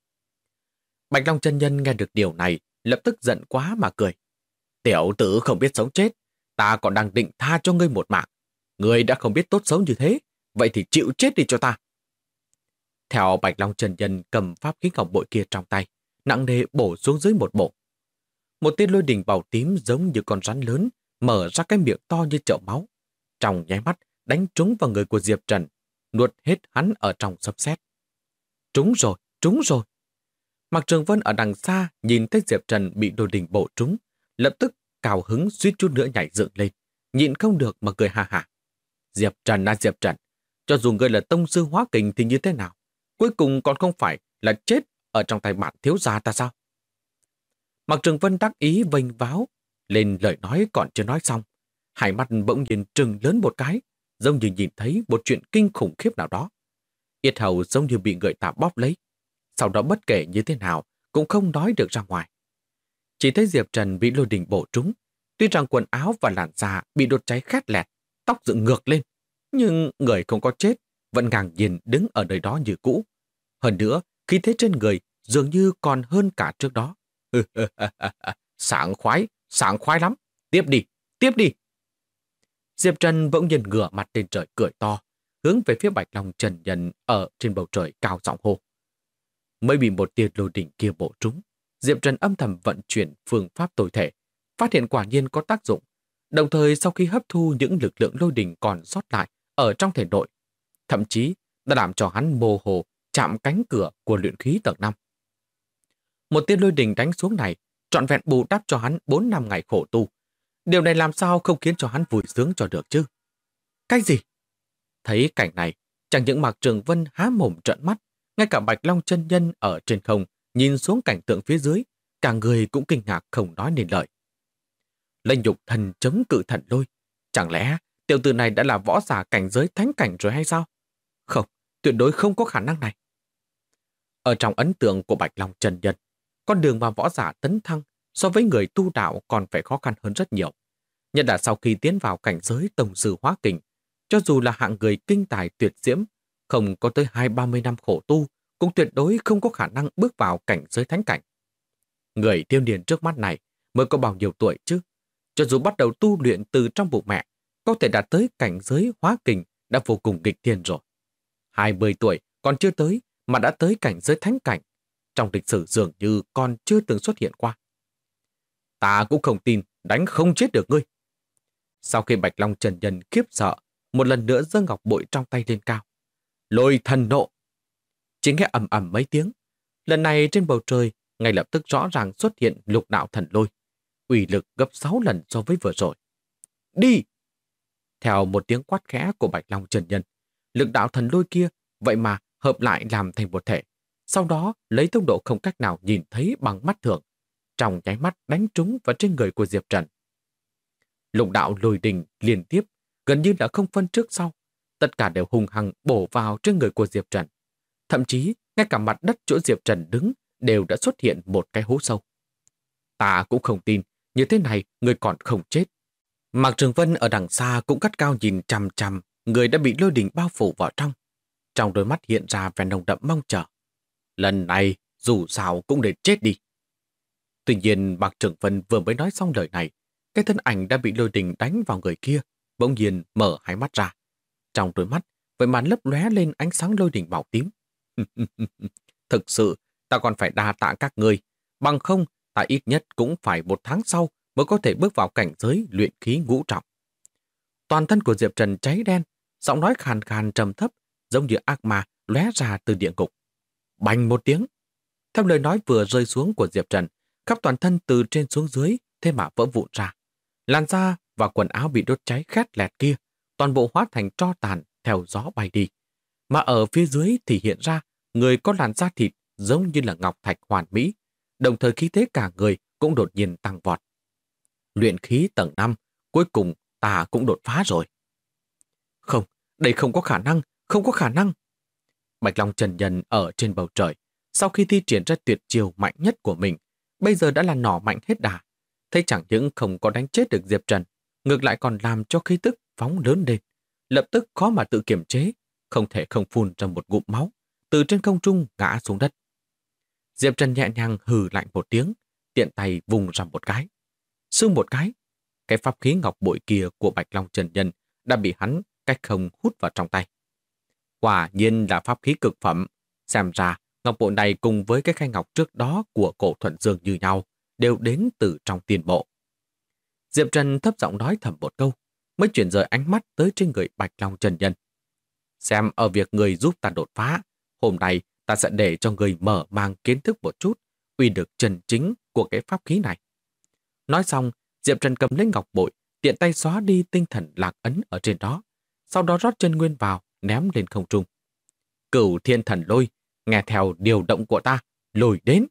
Bạch Long chân nhân nghe được điều này, lập tức giận quá mà cười. Tiểu tử không biết sống chết, ta còn đang định tha cho ngươi một mạng. Ngươi đã không biết tốt xấu như thế, vậy thì chịu chết đi cho ta. Theo Bạch Long chân nhân cầm pháp khí ngọc bội kia trong tay, nặng nề bổ xuống dưới một bộ. Một tia lôi đỉnh màu tím giống như con rắn lớn, mở ra cái miệng to như chậu máu. Trong nháy mắt đánh trúng vào người của Diệp Trần, nuốt hết hắn ở trong sấm sét. Trúng rồi, trúng rồi. Mạc Trường Vân ở đằng xa nhìn thấy Diệp Trần bị lôi đỉnh bổ trúng, lập tức cào hứng suýt chút nữa nhảy dựng lên, nhịn không được mà cười ha hả. Diệp Trần à Diệp Trần, cho dù ngươi là tông sư hóa kình thì như thế nào, cuối cùng còn không phải là chết ở trong tay bạn thiếu gia ta sao? Mạc Trường Vân đắc ý vênh váo lên lời nói còn chưa nói xong, hai mắt bỗng nhiên trừng lớn một cái, giống như nhìn thấy một chuyện kinh khủng khiếp nào đó. Yết hầu giống như bị người ta bóp lấy, sau đó bất kể như thế nào cũng không nói được ra ngoài. Chỉ thấy Diệp Trần bị lôi đỉnh bổ trúng, tuy rằng quần áo và làn da bị đốt cháy khét lẹt, tóc dựng ngược lên, nhưng người không có chết, vẫn ngang nhiên đứng ở nơi đó như cũ. Hơn nữa, khí thế trên người dường như còn hơn cả trước đó. Sảng khoái lắm, tiếp đi, tiếp đi. Diệp Trần bỗng nhiên ngửa mặt lên trời cười to, hướng về phía Bạch Long chân nhân ở trên bầu trời cao giọng hô. mới bị một tia lôi đỉnh kia bổ trúng. Diệp Trần âm thầm vận chuyển phương pháp tối thể, phát hiện quả nhiên có tác dụng. Đồng thời sau khi hấp thu những lực lượng lôi đỉnh còn sót lại ở trong thể nội, thậm chí đã làm cho hắn mơ hồ chạm cánh cửa của luyện khí tầng 5. Một tia lôi đỉnh đánh xuống này trọn vẹn bù đắp cho hắn 4 năm ngày khổ tu. Điều này làm sao không khiến cho hắn vui sướng cho được chứ? Cái gì? Thấy cảnh này, chẳng những Mạc Trường Vân há mồm trợn mắt, ngay cả Bạch Long chân nhân ở trên không nhìn xuống cảnh tượng phía dưới, cả người cũng kinh ngạc không nói nên lời. Lệnh nhục thần chống cự thần lôi, chẳng lẽ tiểu tử này đã là võ giả cảnh giới thánh cảnh rồi hay sao? Không, tuyệt đối không có khả năng này. Ở trong ấn tượng của Bạch Long chân nhân, con đường mà võ giả tấn thăng so với người tu đạo còn phải khó khăn hơn rất nhiều. Nhất là sau khi tiến vào cảnh giới tổng sư hóa kình, cho dù là hạng người kinh tài tuyệt diễm, không có tới 20-30 năm khổ tu, cũng tuyệt đối không có khả năng bước vào cảnh giới thánh cảnh. Người thiếu niên trước mắt này mới có bao nhiêu tuổi chứ? Cho dù bắt đầu tu luyện từ trong bụng mẹ, có thể đạt tới cảnh giới hóa kình đã vô cùng nghịch thiên rồi. 20 tuổi còn chưa tới mà đã tới cảnh giới thánh cảnh, trong lịch sử dường như còn chưa từng xuất hiện qua. Ta cũng không tin đánh không chết được ngươi. Sau khi Bạch Long chân nhân khiếp sợ, một lần nữa giơ ngọc bội trong tay lên cao. Lôi thần nộ! Chỉ nghe ầm ầm mấy tiếng. Lần này trên bầu trời ngay lập tức rõ ràng xuất hiện lục đạo thần lôi, uy lực gấp 6 lần so với vừa rồi. Đi! Theo một tiếng quát khẽ của Bạch Long chân nhân, lực đạo thần lôi kia vậy mà hợp lại làm thành một thể. Sau đó lấy tốc độ không cách nào nhìn thấy bằng mắt thường, trong nháy mắt đánh trúng vào trên người của Diệp Trần. Lục đạo lôi đình liên tiếp, gần như là không phân trước sau, tất cả đều hung hăng bổ vào trên người của Diệp Trần. Thậm chí, ngay cả mặt đất chỗ Diệp Trần đứng đều đã xuất hiện một cái hố sâu. Ta cũng không tin, như thế này người còn không chết. Mạc Trường Vân ở đằng xa cũng cắt cao nhìn chằm chằm người đã bị lôi đình bao phủ vào trong. Trong đôi mắt hiện ra vẻ nồng đậm mong chờ. Lần này, dù sao cũng để chết đi. Tuy nhiên, Mạc Trường Vân vừa mới nói xong lời này, cái thân ảnh đã bị lôi đình đánh vào người kia, bỗng nhiên mở hai mắt ra. Trong đôi mắt, vậy mà lấp lóe lên ánh sáng lôi đình màu tím. Thực sự, ta còn phải đa tạ các ngươi. Bằng không, ta ít nhất cũng phải 1 tháng sau mới có thể bước vào cảnh giới luyện khí ngũ trọng. Toàn thân của Diệp Trần cháy đen, giọng nói khàn khàn trầm thấp, giống như ác ma lóe ra từ địa ngục. Bành một tiếng. Theo lời nói vừa rơi xuống của Diệp Trần, khắp toàn thân từ trên xuống dưới thế mà vỡ vụn ra. Làn da và quần áo bị đốt cháy khét lẹt kia, toàn bộ hóa thành tro tàn theo gió bay đi. Mà ở phía dưới thì hiện ra người có làn da thịt giống như là ngọc thạch hoàn mỹ, đồng thời khí thế cả người cũng đột nhiên tăng vọt. Luyện khí tầng 5, cuối cùng ta cũng đột phá rồi. Không, đây không có khả năng, không có khả năng. Bạch Long chân nhân ở trên bầu trời, sau khi thi triển ra tuyệt chiêu mạnh nhất của mình, bây giờ đã là nỏ mạnh hết đà. Thấy chẳng những không có đánh chết được Diệp Trần, ngược lại còn làm cho khí tức phóng lớn lên. Lập tức khó mà tự kiểm chế, không thể không phun ra một ngụm máu, từ trên không trung ngã xuống đất. Diệp Trần nhẹ nhàng hừ lạnh một tiếng, tiện tay vùng ra một cái. Sương một cái pháp khí ngọc bội kia của Bạch Long chân nhân đã bị hắn cách không hút vào trong tay. Quả nhiên là pháp khí cực phẩm, xem ra ngọc bội này cùng với cái khay ngọc trước đó của cổ Thuận Dương như nhau, đều đến từ trong tiền bộ. Diệp Trần thấp giọng nói thầm một câu, mới chuyển rời ánh mắt tới trên người Bạch Long chân nhân. Xem ở việc người giúp ta đột phá, hôm nay ta sẽ để cho người mở mang kiến thức một chút, uy lực chân chính của cái pháp khí này. Nói xong, Diệp Trần cầm lấy ngọc bội, tiện tay xóa đi tinh thần lạc ấn ở trên đó, sau đó rót chân nguyên vào, ném lên không trung. Cửu thiên thần lôi, nghe theo điều động của ta, lùi đến.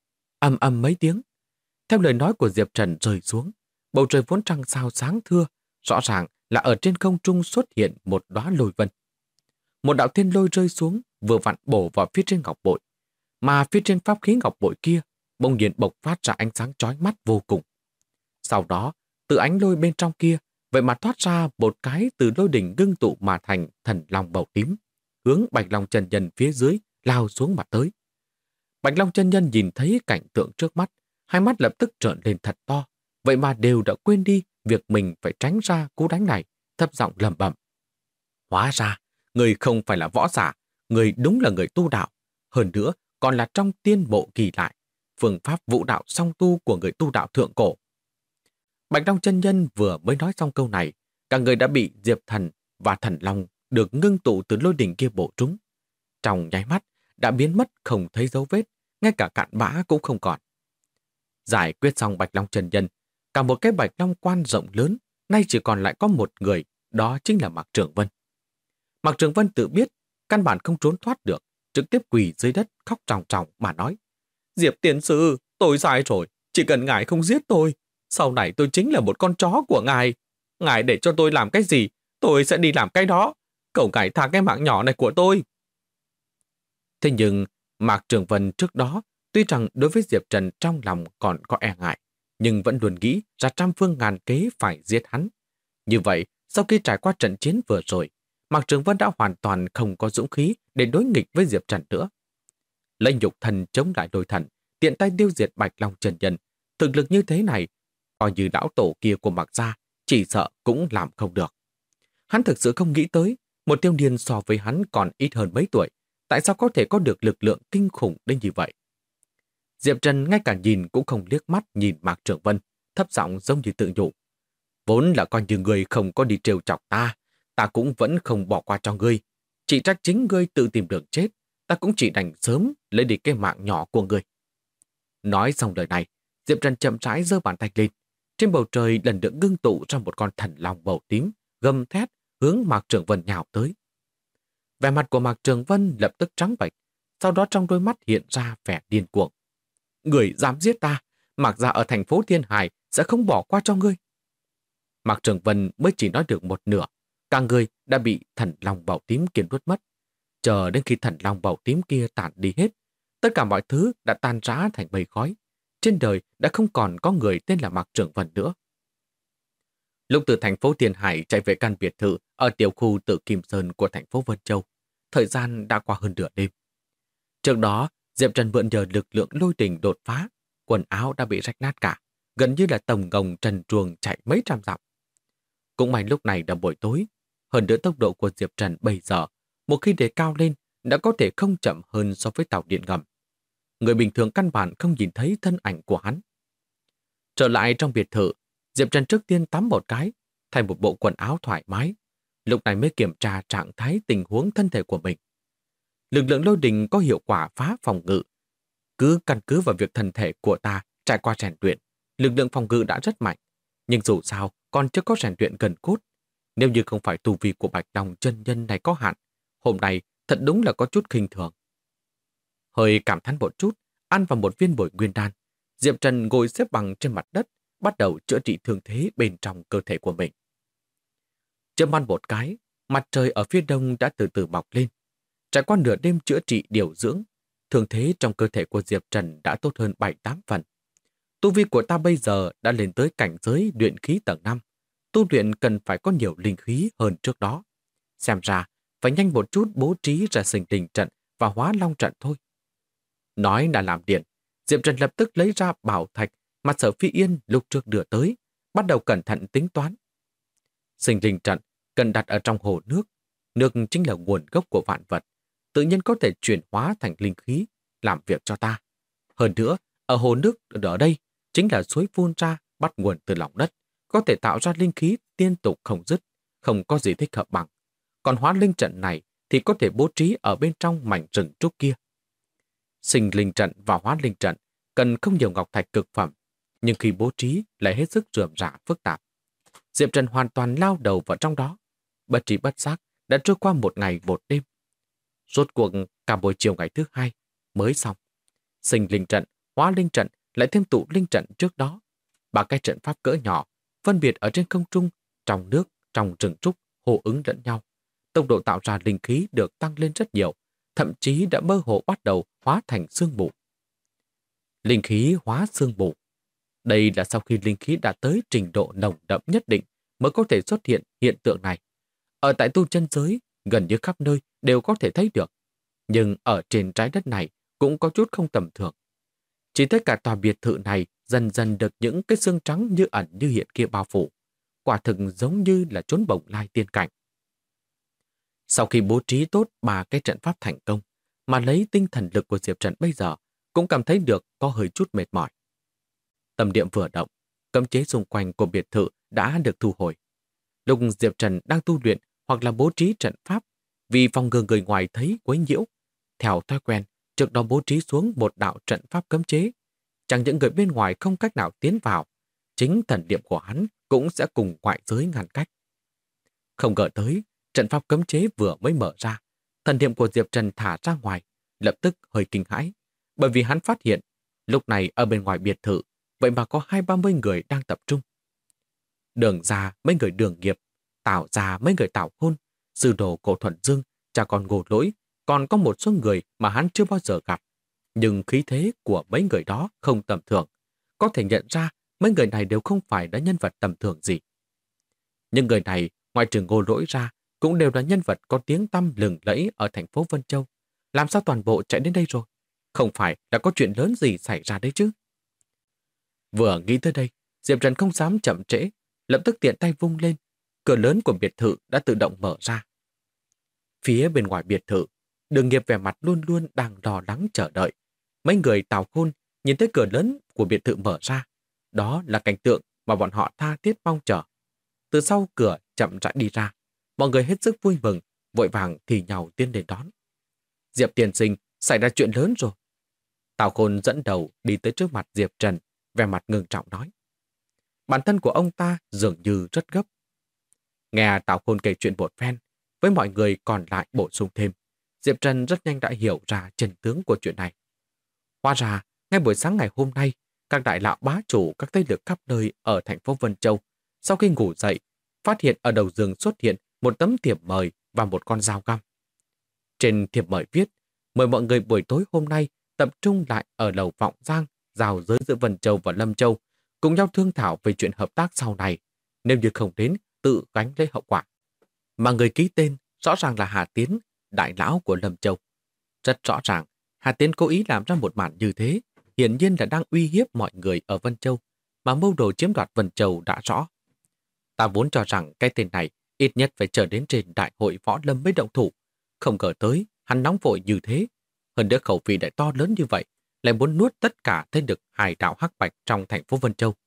Ầm ầm mấy tiếng. Theo lời nói của Diệp Trần rơi xuống, bầu trời vốn trăng sao sáng thưa, rõ ràng là ở trên không trung xuất hiện một đóa lôi vân. Một đạo thiên lôi rơi xuống, vừa vặn bổ vào phía trên ngọc bội, mà phía trên pháp khí ngọc bội kia bỗng nhiên bộc phát ra ánh sáng chói mắt vô cùng. Sau đó, từ ánh lôi bên trong kia, vậy mà thoát ra một cái từ lôi đỉnh ngưng tụ mà thành thần long màu tím, hướng Bạch Long chân nhân phía dưới lao xuống mặt tới. Bạch Long chân nhân nhìn thấy cảnh tượng trước mắt, hai mắt lập tức trợn lên thật to, vậy mà đều đã quên đi việc mình phải tránh ra cú đánh này, thấp giọng lẩm bẩm. Hóa ra, người không phải là võ giả, người đúng là người tu đạo, hơn nữa còn là trong tiên bộ kỳ lại, phương pháp vũ đạo song tu của người tu đạo thượng cổ. Bạch Long chân nhân vừa mới nói xong câu này, cả người đã bị Diệp Thần và Thần Long được ngưng tụ từ lôi đỉnh kia bổ trúng. Trong nháy mắt, đã biến mất không thấy dấu vết, ngay cả cặn bã cũng không còn. Giải quyết xong Bạch Long chân nhân, cả một cái Bạch Long quan rộng lớn, nay chỉ còn lại có một người, đó chính là Mạc Trường Vân. Mạc Trường Vân tự biết, căn bản không trốn thoát được, trực tiếp quỳ dưới đất khóc tròng tròng mà nói: Diệp tiên sư, tôi sai rồi, chỉ cần ngài không giết tôi, sau này tôi chính là một con chó của ngài. Ngài để cho tôi làm cái gì, tôi sẽ đi làm cái đó. Cầu ngài tha cái mạng nhỏ này của tôi. Thế nhưng, Mạc Trường Vân trước đó, tuy rằng đối với Diệp Trần trong lòng còn có e ngại, nhưng vẫn luôn nghĩ ra trăm phương ngàn kế phải giết hắn. Như vậy, sau khi trải qua trận chiến vừa rồi, Mạc Trường Vân đã hoàn toàn không có dũng khí để đối nghịch với Diệp Trần nữa. Lấy nhục thần chống lại đôi thần, tiện tay tiêu diệt Bạch Long chân nhân, thực lực như thế này, coi như lão tổ kia của Mạc gia, chỉ sợ cũng làm không được. Hắn thực sự không nghĩ tới, một tiêu niên so với hắn còn ít hơn mấy tuổi, tại sao có thể có được lực lượng kinh khủng đến như vậy? Diệp Trần ngay cả nhìn cũng không liếc mắt nhìn Mạc Trường Vân, thấp giọng giống như tự nhủ. Vốn là coi như người không có đi trêu chọc ta, ta cũng vẫn không bỏ qua cho ngươi. Chỉ trách chính ngươi tự tìm đường chết, ta cũng chỉ đành sớm lấy đi cái mạng nhỏ của ngươi. Nói xong lời này, Diệp Trần chậm rãi giơ bàn tay lên. Trên bầu trời lần nữa ngưng tụ ra một con thần long màu tím, gầm thét hướng Mạc Trường Vân nhào tới. Vẻ mặt của Mạc Trường Vân lập tức trắng bệch, sau đó trong đôi mắt hiện ra vẻ điên cuồng. Người dám giết ta, Mạc gia ở thành phố Thiên Hải sẽ không bỏ qua cho ngươi. Mạc Trường Vân mới chỉ nói được một nửa, cả người đã bị thần long màu tím kia nuốt mất. Chờ đến khi thần long màu tím kia tản đi hết, tất cả mọi thứ đã tan rã thành mây khói. Trên đời đã không còn có người tên là Mạc Trường Vân nữa. Lúc từ thành phố Thiên Hải chạy về căn biệt thự ở tiểu khu Tự Kim Sơn của thành phố Vân Châu, thời gian đã qua hơn nửa đêm. Trước đó, Diệp Trần mượn nhờ lực lượng lôi đình đột phá, quần áo đã bị rách nát cả, gần như là tổng ngồng trần truồng chạy mấy trăm dặm. Cũng may lúc này đã buổi tối, hơn nữa tốc độ của Diệp Trần bây giờ, một khi đề cao lên, đã có thể không chậm hơn so với tàu điện ngầm. Người bình thường căn bản không nhìn thấy thân ảnh của hắn. Trở lại trong biệt thự, Diệp Trần trước tiên tắm một cái, thay một bộ quần áo thoải mái, lúc này mới kiểm tra trạng thái tình huống thân thể của mình. Lực lượng lôi đình có hiệu quả phá phòng ngự. Cứ căn cứ vào việc thân thể của ta trải qua rèn luyện, lực lượng phòng ngự đã rất mạnh. Nhưng dù sao, còn chưa có rèn luyện gần cốt. Nếu như không phải tu vi của Bạch Long chân nhân này có hạn, hôm nay thật đúng là có chút khinh thường. Hơi cảm thán một chút, ăn vào một viên bội nguyên đan, Diệp Trần ngồi xếp bằng trên mặt đất, bắt đầu chữa trị thương thế bên trong cơ thể của mình. Chớp mắt một cái, mặt trời ở phía đông đã từ từ mọc lên. Trải qua nửa đêm chữa trị điều dưỡng, thương thế trong cơ thể của Diệp Trần đã tốt hơn 7-8 phần. Tu vi của ta bây giờ đã lên tới cảnh giới luyện khí tầng 5. Tu luyện cần phải có nhiều linh khí hơn trước đó. Xem ra, phải nhanh một chút bố trí ra sinh linh trận và hóa long trận thôi. Nói là làm điện, Diệp Trần lập tức lấy ra bảo thạch mà Sở Phi Yên lúc trước đưa tới, bắt đầu cẩn thận tính toán. Sinh linh trận cần đặt ở trong hồ nước. Nước chính là nguồn gốc của vạn vật, tự nhiên có thể chuyển hóa thành linh khí, làm việc cho ta. Hơn nữa, ở hồ nước ở đây chính là suối phun ra bắt nguồn từ lòng đất, có thể tạo ra linh khí liên tục không dứt, không có gì thích hợp bằng. Còn hóa linh trận này thì có thể bố trí ở bên trong mảnh rừng trúc kia. Sinh linh trận và hóa linh trận cần không nhiều ngọc thạch cực phẩm, nhưng khi bố trí lại hết sức rườm rà phức tạp. Diệp Trần hoàn toàn lao đầu vào trong đó. Bất trí bất giác đã trôi qua một ngày một đêm. Rốt cuộc cả buổi chiều ngày thứ 2 mới xong. Sinh linh trận, hóa linh trận lại thêm tụ linh trận trước đó. 3 cái trận pháp cỡ nhỏ, phân biệt ở trên không trung, trong nước, trong rừng trúc, hô ứng lẫn nhau. Tốc độ tạo ra linh khí được tăng lên rất nhiều, thậm chí đã mơ hồ bắt đầu hóa thành sương mù. Linh khí hóa sương mù. Đây là sau khi linh khí đã tới trình độ nồng đậm nhất định mới có thể xuất hiện hiện tượng này. Ở tại tu chân giới, gần như khắp nơi đều có thể thấy được. Nhưng ở trên trái đất này cũng có chút không tầm thường. Chỉ thấy cả tòa biệt thự này dần dần được những cái xương trắng như ẩn như hiện kia bao phủ. Quả thực giống như là chốn bồng lai tiên cảnh. Sau khi bố trí tốt 3 cái trận pháp thành công, mà lấy tinh thần lực của Diệp Trần bây giờ cũng cảm thấy được có hơi chút mệt mỏi. Tâm niệm vừa động, cấm chế xung quanh của biệt thự đã được thu hồi. Lúc Diệp Trần đang tu luyện hoặc là bố trí trận pháp, vì phòng ngừa người ngoài thấy quấy nhiễu, theo thói quen, trước đó bố trí xuống một đạo trận pháp cấm chế. Chẳng những người bên ngoài không cách nào tiến vào, chính thần niệm của hắn cũng sẽ cùng ngoại giới ngăn cách. Không ngờ tới, trận pháp cấm chế vừa mới mở ra, thần niệm của Diệp Trần thả ra ngoài, lập tức hơi kinh hãi, bởi vì hắn phát hiện, lúc này ở bên ngoài biệt thự, vậy mà có 20-30 người đang tập trung. Đường ra mấy người Đường Nghiệp, Tào ra mấy người Tào Khôn, sư đồ Cổ Thuận Dương, cha con Ngô Lỗi, còn có một số người mà hắn chưa bao giờ gặp. Nhưng khí thế của mấy người đó không tầm thường. Có thể nhận ra mấy người này đều không phải là nhân vật tầm thường gì. Nhưng người này, ngoài trừ Ngô Lỗi ra, cũng đều là nhân vật có tiếng tăm lừng lẫy ở thành phố Vân Châu. Làm sao toàn bộ chạy đến đây rồi? Không phải là có chuyện lớn gì xảy ra đấy chứ? Vừa nghĩ tới đây, Diệp Trần không dám chậm trễ, lập tức tiện tay vung lên. Cửa lớn của biệt thự đã tự động mở ra. Phía bên ngoài biệt thự, Đường Nghiệp vẻ mặt luôn luôn đang lo lắng chờ đợi. Mấy người Tào Khôn nhìn thấy cửa lớn của biệt thự mở ra. Đó là cảnh tượng mà bọn họ tha thiết mong chờ. Từ sau cửa chậm rãi đi ra, mọi người hết sức vui mừng, vội vàng thì nhào tiến đến đón. Diệp tiên sinh, xảy ra chuyện lớn rồi. Tào Khôn dẫn đầu đi tới trước mặt Diệp Trần, vẻ mặt ngưng trọng nói. Bản thân của ông ta dường như rất gấp. Nghe Tào Khôn kể chuyện một phen, với mọi người còn lại bổ sung thêm, Diệp Trần rất nhanh đã hiểu ra chân tướng của chuyện này. Hóa ra, ngay buổi sáng ngày hôm nay, các đại lão bá chủ các thế lực khắp nơi ở thành phố Vân Châu, sau khi ngủ dậy, phát hiện ở đầu giường xuất hiện một tấm thiệp mời và một con dao găm. Trên thiệp mời viết, mời mọi người buổi tối hôm nay tập trung lại ở lầu Vọng Giang, rào giới giữa Vân Châu và Lâm Châu, cùng nhau thương thảo về chuyện hợp tác sau này. Nếu như không đến, tự gánh lấy hậu quả. Mà người ký tên rõ ràng là Hà Tiến, đại lão của Lâm Châu. Rất rõ ràng, Hà Tiến cố ý làm ra một màn như thế, hiển nhiên là đang uy hiếp mọi người ở Vân Châu, mà mưu đồ chiếm đoạt Vân Châu đã rõ. Ta vốn cho rằng cái tên này ít nhất phải chờ đến trên đại hội võ lâm mới động thủ. Không ngờ tới, hắn nóng vội như thế. Hơn nữa khẩu vị lại to lớn như vậy, lại muốn nuốt tất cả thế lực hải đạo hắc bạch trong thành phố Vân Châu.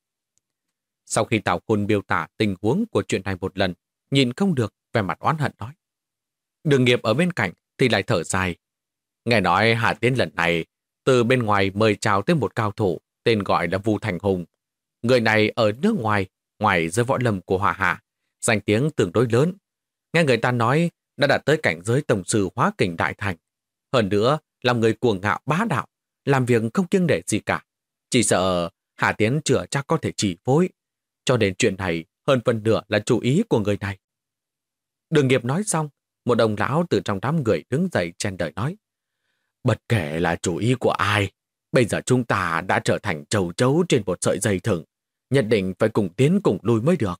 Sau khi Tào Khôn miêu tả tình huống của chuyện này một lần, nhìn không được, vẻ mặt oán hận nói. Đường Nghiệp ở bên cạnh thì lại thở dài. Nghe nói Hà Tiến lần này từ bên ngoài mời chào tới một cao thủ tên gọi là Vu Thành Hùng. Người này ở nước ngoài, ngoài giới võ lâm của Hòa Hạ, danh tiếng tương đối lớn. Nghe người ta nói đã đạt tới cảnh giới tổng sư hóa kình đại thành. Hơn nữa, làm người cuồng ngạo bá đạo, làm việc không kiêng nể gì cả. Chỉ sợ Hà Tiến chưa chắc có thể chỉ phối. Cho nên chuyện này hơn phần nửa là chủ ý của người này. Đường Nghiệp nói xong, một ông lão từ trong đám người đứng dậy chen đời nói. Bất kể là chủ ý của ai, bây giờ chúng ta đã trở thành châu chấu trên một sợi dây thừng, nhất định phải cùng tiến cùng lui mới được.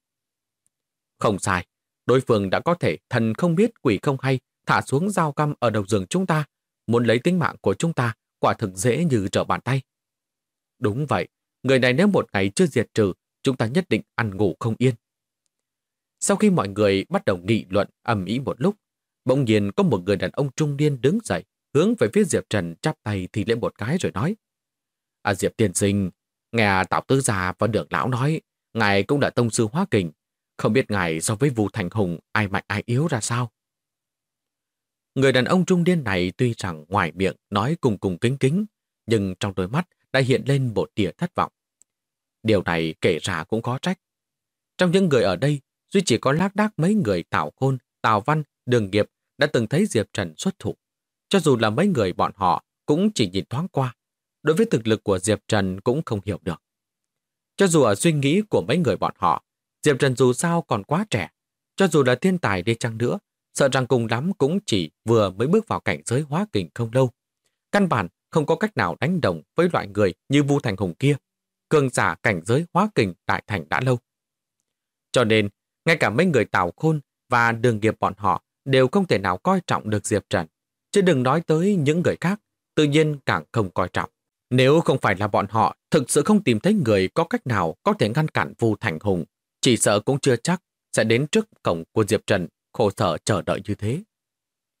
Không sai, đối phương đã có thể thần không biết quỷ không hay thả xuống dao găm ở đầu giường chúng ta, muốn lấy tính mạng của chúng ta quả thực dễ như trở bàn tay. Đúng vậy, người này nếu một ngày chưa diệt trừ, chúng ta nhất định ăn ngủ không yên. Sau khi mọi người bắt đầu nghị luận ầm ĩ một lúc, bỗng nhiên có một người đàn ông trung niên đứng dậy, hướng về phía Diệp Trần chắp tay thì lễ một cái rồi nói. Diệp tiên sinh, nghe Tào tứ gia và Đường lão nói, ngài cũng là tông sư hóa kình, không biết ngài so với Vu Thành Hùng ai mạnh ai yếu ra sao? Người đàn ông trung niên này tuy rằng ngoài miệng nói cùng cùng kính kính, nhưng trong đôi mắt đã hiện lên một tia thất vọng. Điều này kể ra cũng có trách. Trong những người ở đây, duy chỉ có lác đác mấy người Tào Khôn, Tào Văn, Đường Nghiệp đã từng thấy Diệp Trần xuất thủ. Cho dù là mấy người bọn họ cũng chỉ nhìn thoáng qua, đối với thực lực của Diệp Trần cũng không hiểu được. Cho dù ở suy nghĩ của mấy người bọn họ, Diệp Trần dù sao còn quá trẻ, cho dù là thiên tài đi chăng nữa, sợ rằng cùng lắm cũng chỉ vừa mới bước vào cảnh giới hóa kình không lâu. Căn bản không có cách nào đánh đồng với loại người như Vu Thành Hùng kia, cường giả cảnh giới hóa kình đại thành đã lâu. Cho nên, ngay cả mấy người Tào Khôn và Đường Nghiệp bọn họ đều không thể nào coi trọng được Diệp Trần, chứ đừng nói tới những người khác, tự nhiên càng không coi trọng. Nếu không phải là bọn họ thực sự không tìm thấy người có cách nào có thể ngăn cản Vu Thành Hùng, chỉ sợ cũng chưa chắc sẽ đến trước cổng của Diệp Trần khổ sở chờ đợi như thế.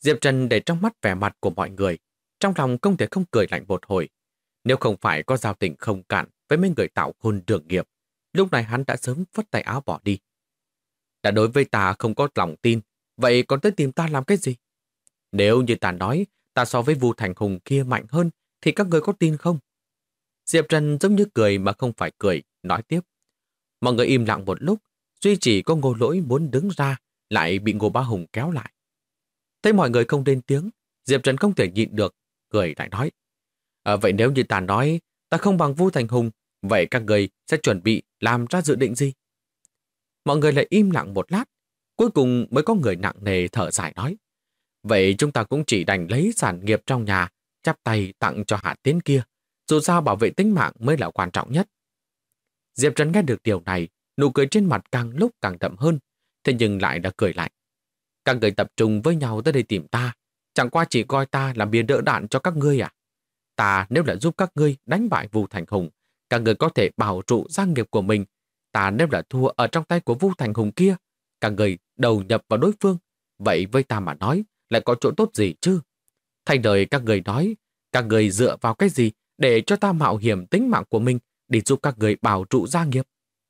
Diệp Trần để trong mắt vẻ mặt của mọi người, trong lòng không thể không cười lạnh một hồi. Nếu không phải có giao tình không cạn với mấy người tạo khôn Đường Nghiệp, lúc này hắn đã sớm phất tay áo bỏ đi. Đã đối với ta không có lòng tin, vậy còn tới tìm ta làm cái gì? Nếu như ta nói ta so với Vu Thành Hùng kia mạnh hơn, thì các người có tin không? Diệp Trần giống như cười mà không phải cười, nói tiếp. Mọi người im lặng một lúc, duy chỉ có Ngô Lỗi muốn đứng ra, lại bị Ngô Bá Hùng kéo lại. Thấy mọi người không lên tiếng, Diệp Trần không thể nhịn được, cười lại nói. Vậy nếu như ta nói ta không bằng Vu Thành Hùng, vậy các người sẽ chuẩn bị làm ra dự định gì? Mọi người lại im lặng một lát, cuối cùng mới có người nặng nề thở dài nói. Vậy chúng ta cũng chỉ đành lấy sản nghiệp trong nhà, chắp tay tặng cho Hạ Tiến kia, dù sao bảo vệ tính mạng mới là quan trọng nhất. Diệp Trần nghe được điều này, nụ cười trên mặt càng lúc càng đậm hơn, thế nhưng lại đã cười lại. Các người tập trung với nhau tới đây tìm ta, chẳng qua chỉ coi ta làm bia đỡ đạn cho các ngươi à? Ta nếu là giúp các ngươi đánh bại Vu Thành Hùng, các người có thể bảo trụ gia nghiệp của mình. Ta nếu là thua ở trong tay của Vu Thành Hùng kia, các người đầu nhập vào đối phương. Vậy với ta mà nói, lại có chỗ tốt gì chứ? Thay đời các người nói, các người dựa vào cái gì để cho ta mạo hiểm tính mạng của mình đi giúp các người bảo trụ gia nghiệp?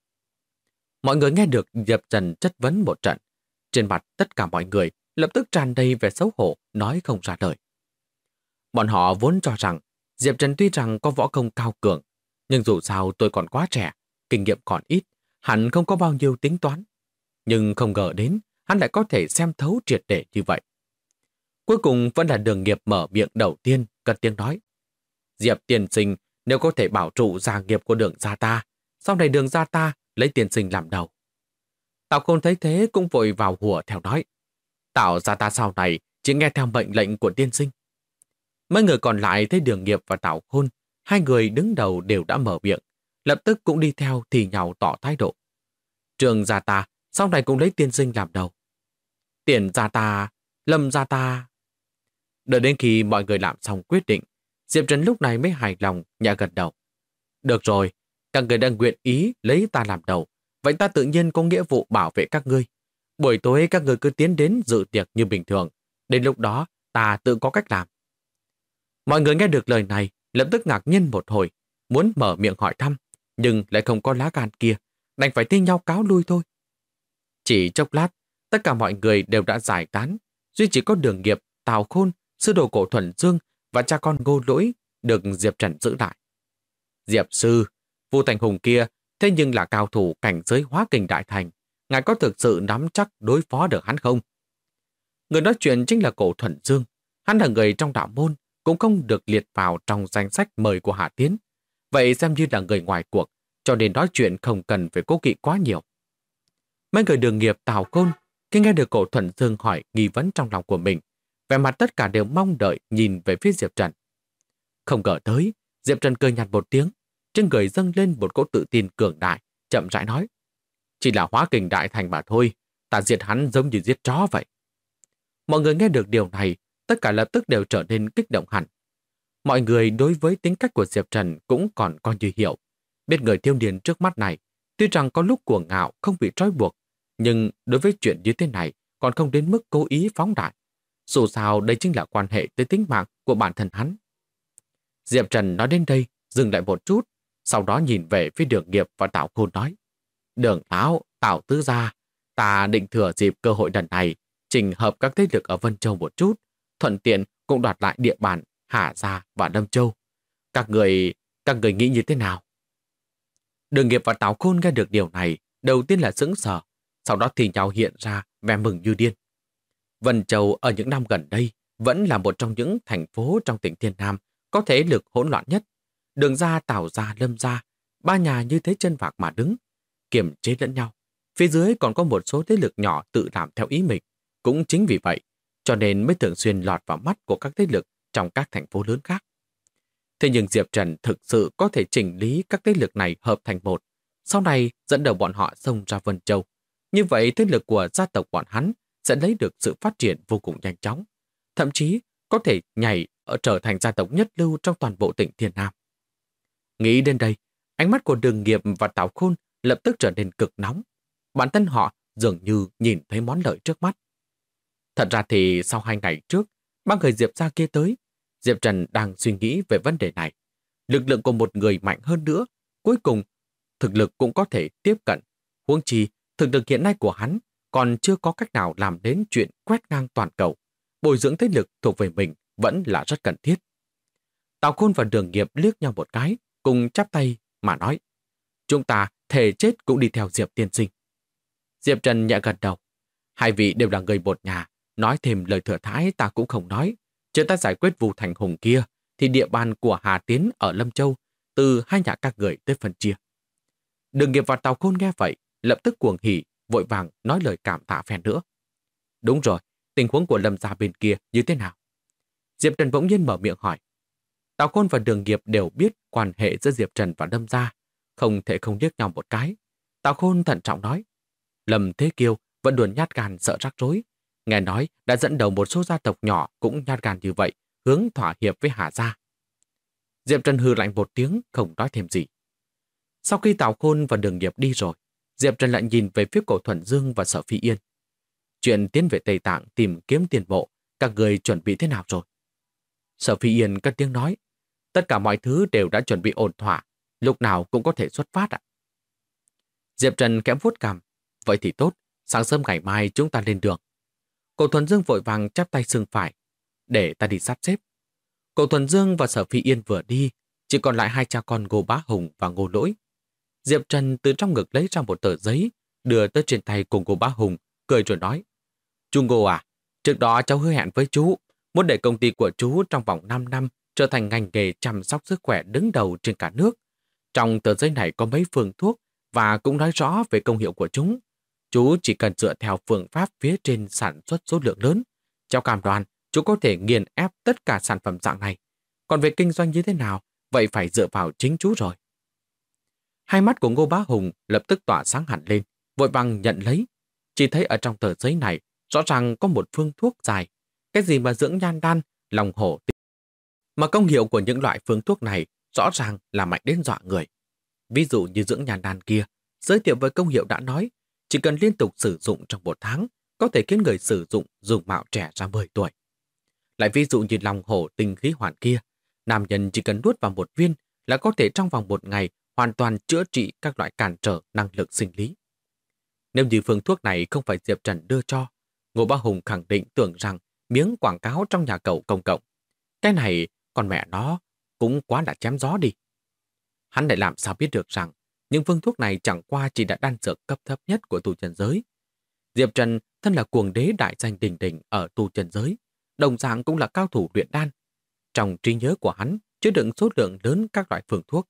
Mọi người nghe được Diệp Trần chất vấn một trận. Trên mặt tất cả mọi người lập tức tràn đầy vẻ xấu hổ, nói không ra lời. Bọn họ vốn cho rằng Diệp Trần tuy rằng có võ công cao cường, nhưng dù sao tôi còn quá trẻ, kinh nghiệm còn ít, hẳn không có bao nhiêu tính toán. Nhưng không ngờ đến, hắn lại có thể xem thấu triệt để như vậy. Cuối cùng vẫn là Đường Nghiệp mở miệng đầu tiên, cất tiếng nói. Diệp tiên sinh, nếu có thể bảo trụ gia nghiệp của Đường gia ta, sau này Đường gia ta lấy tiên sinh làm đầu. Tào Khôn thấy thế cũng vội vào hùa theo nói. Tào gia ta sau này chỉ nghe theo mệnh lệnh của tiên sinh. Mấy người còn lại thấy Đường Nghiệp và Tào Khôn, hai người đứng đầu đều đã mở miệng, lập tức cũng đi theo thì nhau tỏ thái độ. Trường gia ta sau này cũng lấy tiên sinh làm đầu. Tiền gia ta, Lâm gia ta. Đợi đến khi mọi người làm xong quyết định, Diệp Trần lúc này mới hài lòng, nhẹ gật đầu. Được rồi, các người đang nguyện ý lấy ta làm đầu, vậy ta tự nhiên có nghĩa vụ bảo vệ các ngươi. Buổi tối các người cứ tiến đến dự tiệc như bình thường, đến lúc đó ta tự có cách làm. Mọi người nghe được lời này, lập tức ngạc nhiên một hồi, muốn mở miệng hỏi thăm, nhưng lại không có lá gan kia, đành phải thi nhau cáo lui thôi. Chỉ chốc lát, tất cả mọi người đều đã giải tán, duy chỉ có Đường Nghiệp, Tào Khôn, sư đồ Cổ Thuần Dương và cha con Ngô Lỗi được Diệp Trần giữ lại. Diệp sư, Vu Thành Hùng kia thế nhưng là cao thủ cảnh giới hóa kình đại thành, ngài có thực sự nắm chắc đối phó được hắn không? Người nói chuyện chính là Cổ Thuần Dương, hắn là người trong đạo môn, cũng không được liệt vào trong danh sách mời của Hạ Tiến. Vậy xem như là người ngoài cuộc, cho nên nói chuyện không cần phải cố kỵ quá nhiều. Mấy người Đường Nghiệp, Tào Khôn, khi nghe được Cổ Thuần Dương hỏi nghi vấn trong lòng của mình, vẻ mặt tất cả đều mong đợi nhìn về phía Diệp Trần. Không ngờ tới, Diệp Trần cười nhạt một tiếng, trên người dâng lên một cỗ tự tin cường đại, chậm rãi nói. Chỉ là hóa kình đại thành mà thôi, ta diệt hắn giống như giết chó vậy. Mọi người nghe được điều này, tất cả lập tức đều trở nên kích động hẳn. Mọi người đối với tính cách của Diệp Trần cũng còn coi như hiểu. Biết người thiếu niên trước mắt này, tuy rằng có lúc cuồng ngạo không bị trói buộc, nhưng đối với chuyện như thế này còn không đến mức cố ý phóng đại. Dù sao đây chính là quan hệ tới tính mạng của bản thân hắn. Diệp Trần nói đến đây, dừng lại một chút, sau đó nhìn về phía Đường Nghiệp và Tào Khôn nói. Đường Lão, Tào tứ gia, ta định thừa dịp cơ hội lần này, chỉnh hợp các thế lực ở Vân Châu một chút, thuận tiện cũng đoạt lại địa bàn Hà Gia và Lâm Châu. Các người nghĩ như thế nào? Đường Nghiệp và Tào Khôn nghe được điều này, đầu tiên là sững sờ, sau đó thì nhau hiện ra vẻ mừng như điên. Vân Châu ở những năm gần đây vẫn là một trong những thành phố trong tỉnh Thiên Nam có thế lực hỗn loạn nhất. Đường gia, Tào gia, Lâm gia, ba nhà như thế chân vạc mà đứng, kiềm chế lẫn nhau. Phía dưới còn có một số thế lực nhỏ tự làm theo ý mình. Cũng chính vì vậy, cho nên mới thường xuyên lọt vào mắt của các thế lực trong các thành phố lớn khác. Thế nhưng Diệp Trần thực sự có thể chỉnh lý các thế lực này hợp thành một, sau này dẫn đầu bọn họ xông ra Vân Châu. Như vậy thế lực của gia tộc bọn hắn sẽ lấy được sự phát triển vô cùng nhanh chóng, thậm chí có thể nhảy ở trở thành gia tộc nhất lưu trong toàn bộ tỉnh Thiên Nam. Nghĩ đến đây, ánh mắt của Đường Nghiệp và Tào Khôn lập tức trở nên cực nóng. Bản thân họ dường như nhìn thấy món lợi trước mắt. Thật ra thì sau 2 ngày trước, ba người Diệp gia kia tới, Diệp Trần đang suy nghĩ về vấn đề này. Lực lượng của một người mạnh hơn nữa, cuối cùng thực lực cũng có thể tiếp cận. Huống chi, thực lực hiện nay của hắn còn chưa có cách nào làm đến chuyện quét ngang toàn cầu. Bồi dưỡng thế lực thuộc về mình vẫn là rất cần thiết. Tào Khôn và Đường Nghiệp liếc nhau một cái, cùng chắp tay mà nói: chúng ta thề chết cũng đi theo Diệp tiên sinh. Diệp Trần nhẹ gật đầu. Hai vị đều là người một nhà, nói thêm lời thừa thãi ta cũng không nói. Chờ ta giải quyết vụ Thành Hùng kia, thì địa bàn của Hà Tiến ở Lâm Châu, từ hai nhà các người tới phân chia. Đường Nghiệp và Tào Khôn nghe vậy, lập tức cuồng hỉ, vội vàng nói lời cảm tạ phen nữa. Đúng rồi, tình huống của Lâm gia bên kia như thế nào? Diệp Trần bỗng nhiên mở miệng hỏi. Tào Khôn và Đường Nghiệp đều biết quan hệ giữa Diệp Trần và Lâm gia, không thể không liếc nhau một cái. Tào Khôn thận trọng nói: Lâm Thế Kiêu vẫn luôn nhát gan sợ rắc rối. Nghe nói đã dẫn đầu một số gia tộc nhỏ cũng nhát gan như vậy, hướng thỏa hiệp với Hà gia. Diệp Trần hừ lạnh một tiếng, không nói thêm gì. Sau khi Tào Khôn và Đường Nghiệp đi rồi, Diệp Trần lại nhìn về phía Cổ Thuần Dương và Sở Phi Yên. Chuyện tiến về Tây Tạng tìm kiếm tiền bộ, các người chuẩn bị thế nào rồi? Sở Phi Yên cất tiếng nói: tất cả mọi thứ đều đã chuẩn bị ổn thỏa, lúc nào cũng có thể xuất phát ạ. Diệp Trần khẽ vuốt cằm. Vậy thì tốt, sáng sớm ngày mai chúng ta lên đường. Cổ Thuần Dương vội vàng chắp tay xương phải. Để ta đi sắp xếp. Cổ Thuần Dương và Sở Phi Yên vừa đi, chỉ còn lại hai cha con Ngô Bá Hùng và Ngô Lỗi. Diệp Trần từ trong ngực lấy ra một tờ giấy, đưa tới trên tay cùng Ngô Bá Hùng, cười rồi nói: chú Ngô à, trước đó cháu hứa hẹn với chú, muốn để công ty của chú trong vòng 5 năm trở thành ngành nghề chăm sóc sức khỏe đứng đầu trên cả nước. Trong tờ giấy này có mấy phương thuốc và cũng nói rõ về công hiệu của chúng. Chú chỉ cần dựa theo phương pháp phía trên sản xuất số lượng lớn. Cháu cam đoan, chú có thể nghiền ép tất cả sản phẩm dạng này. Còn về kinh doanh như thế nào, vậy phải dựa vào chính chú rồi. Hai mắt của Ngô Bá Hùng lập tức tỏa sáng hẳn lên, vội vàng nhận lấy. Chỉ thấy ở trong tờ giấy này, rõ ràng có một phương thuốc dài. Cái gì mà dưỡng nhan đan, lòng hổ. Mà công hiệu của những loại phương thuốc này rõ ràng là mạnh đến dọa người. Ví dụ như dưỡng nhan đan kia, giới thiệu với công hiệu đã nói, chỉ cần liên tục sử dụng trong 1 tháng, có thể khiến người sử dụng dùng mạo trẻ ra 10 tuổi. Lại ví dụ như lòng hổ tinh khí hoàn kia, nam nhân chỉ cần nuốt vào 1 viên là có thể trong vòng 1 ngày hoàn toàn chữa trị các loại cản trở năng lực sinh lý. Nếu như phương thuốc này không phải Diệp Trần đưa cho, Ngô Bá Hùng khẳng định tưởng rằng miếng quảng cáo trong nhà cậu công cộng. Cái này, con mẹ nó, cũng quá đã chém gió đi. Hắn lại làm sao biết được rằng những phương thuốc này chẳng qua chỉ đã đan dược cấp thấp nhất của tu chân giới. Diệp Trần thân là cuồng đế đại danh đình đình ở tu chân giới, đồng dạng cũng là cao thủ luyện đan. Trong trí nhớ của hắn chứa đựng số lượng lớn các loại phương thuốc.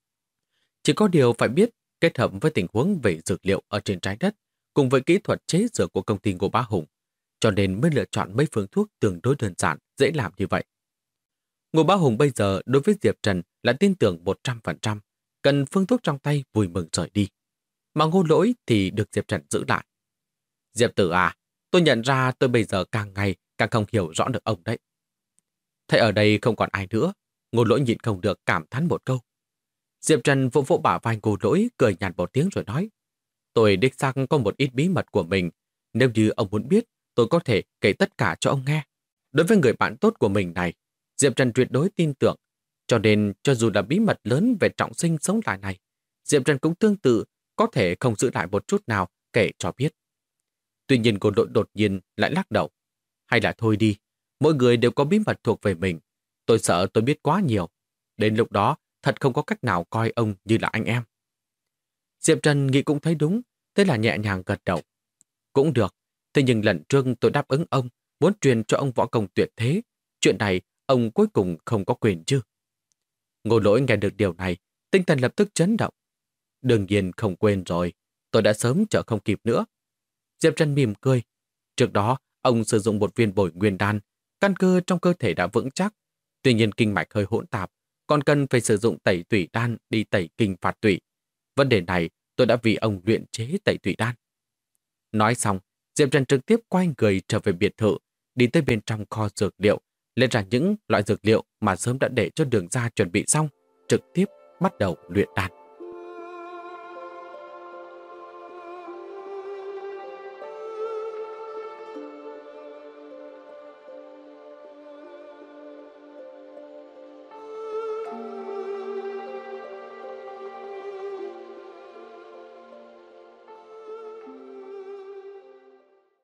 Chỉ có điều phải biết kết hợp với tình huống về dược liệu ở trên trái đất cùng với kỹ thuật chế dược của công ty Ngô Bá Hùng, cho nên mới lựa chọn mấy phương thuốc tương đối đơn giản, dễ làm như vậy. Ngô Bá Hùng bây giờ đối với Diệp Trần là tin tưởng 100%, cần phương thuốc trong tay vui mừng rời đi. Mà Ngô Lỗi thì được Diệp Trần giữ lại. Diệp tử à, tôi nhận ra tôi bây giờ càng ngày càng không hiểu rõ được ông đấy. Thấy ở đây không còn ai nữa, Ngô Lỗi nhịn không được cảm thán một câu. Diệp Trần vỗ vỗ bả vai Ngô Lỗi, cười nhạt một tiếng rồi nói: tôi đích xác có một ít bí mật của mình. Nếu như ông muốn biết, tôi có thể kể tất cả cho ông nghe. Đối với người bạn tốt của mình này, Diệp Trần tuyệt đối tin tưởng. Cho nên, cho dù là bí mật lớn về trọng sinh sống lại này, Diệp Trần cũng tương tự có thể không giữ lại một chút nào kể cho biết. Tuy nhiên Ngô Lỗi đột nhiên lại lắc đầu. Hay là thôi đi, mỗi người đều có bí mật thuộc về mình. Tôi sợ tôi biết quá nhiều. Đến lúc đó, thật không có cách nào coi ông như là anh em. Diệp Trần nghĩ cũng thấy đúng, thế là nhẹ nhàng gật đầu. Cũng được, thế nhưng lần trước tôi đáp ứng ông, muốn truyền cho ông võ công tuyệt thế. Chuyện này, ông cuối cùng không có quyền chứ. Ngô Lỗi nghe được điều này, tinh thần lập tức chấn động. Đương nhiên không quên rồi, tôi đã sớm chờ không kịp nữa. Diệp Trần mỉm cười. Trước đó, ông sử dụng một viên bồi nguyên đan, căn cơ trong cơ thể đã vững chắc. Tuy nhiên kinh mạch hơi hỗn tạp, còn cần phải sử dụng tẩy tủy đan đi tẩy kinh phạt tủy. Vấn đề này tôi đã vì ông luyện chế tẩy tủy đan. Nói xong, Diệp Trần trực tiếp quay người trở về biệt thự, đi tới bên trong kho dược liệu, lấy ra những loại dược liệu mà sớm đã để cho Đường gia chuẩn bị xong, trực tiếp bắt đầu luyện đan.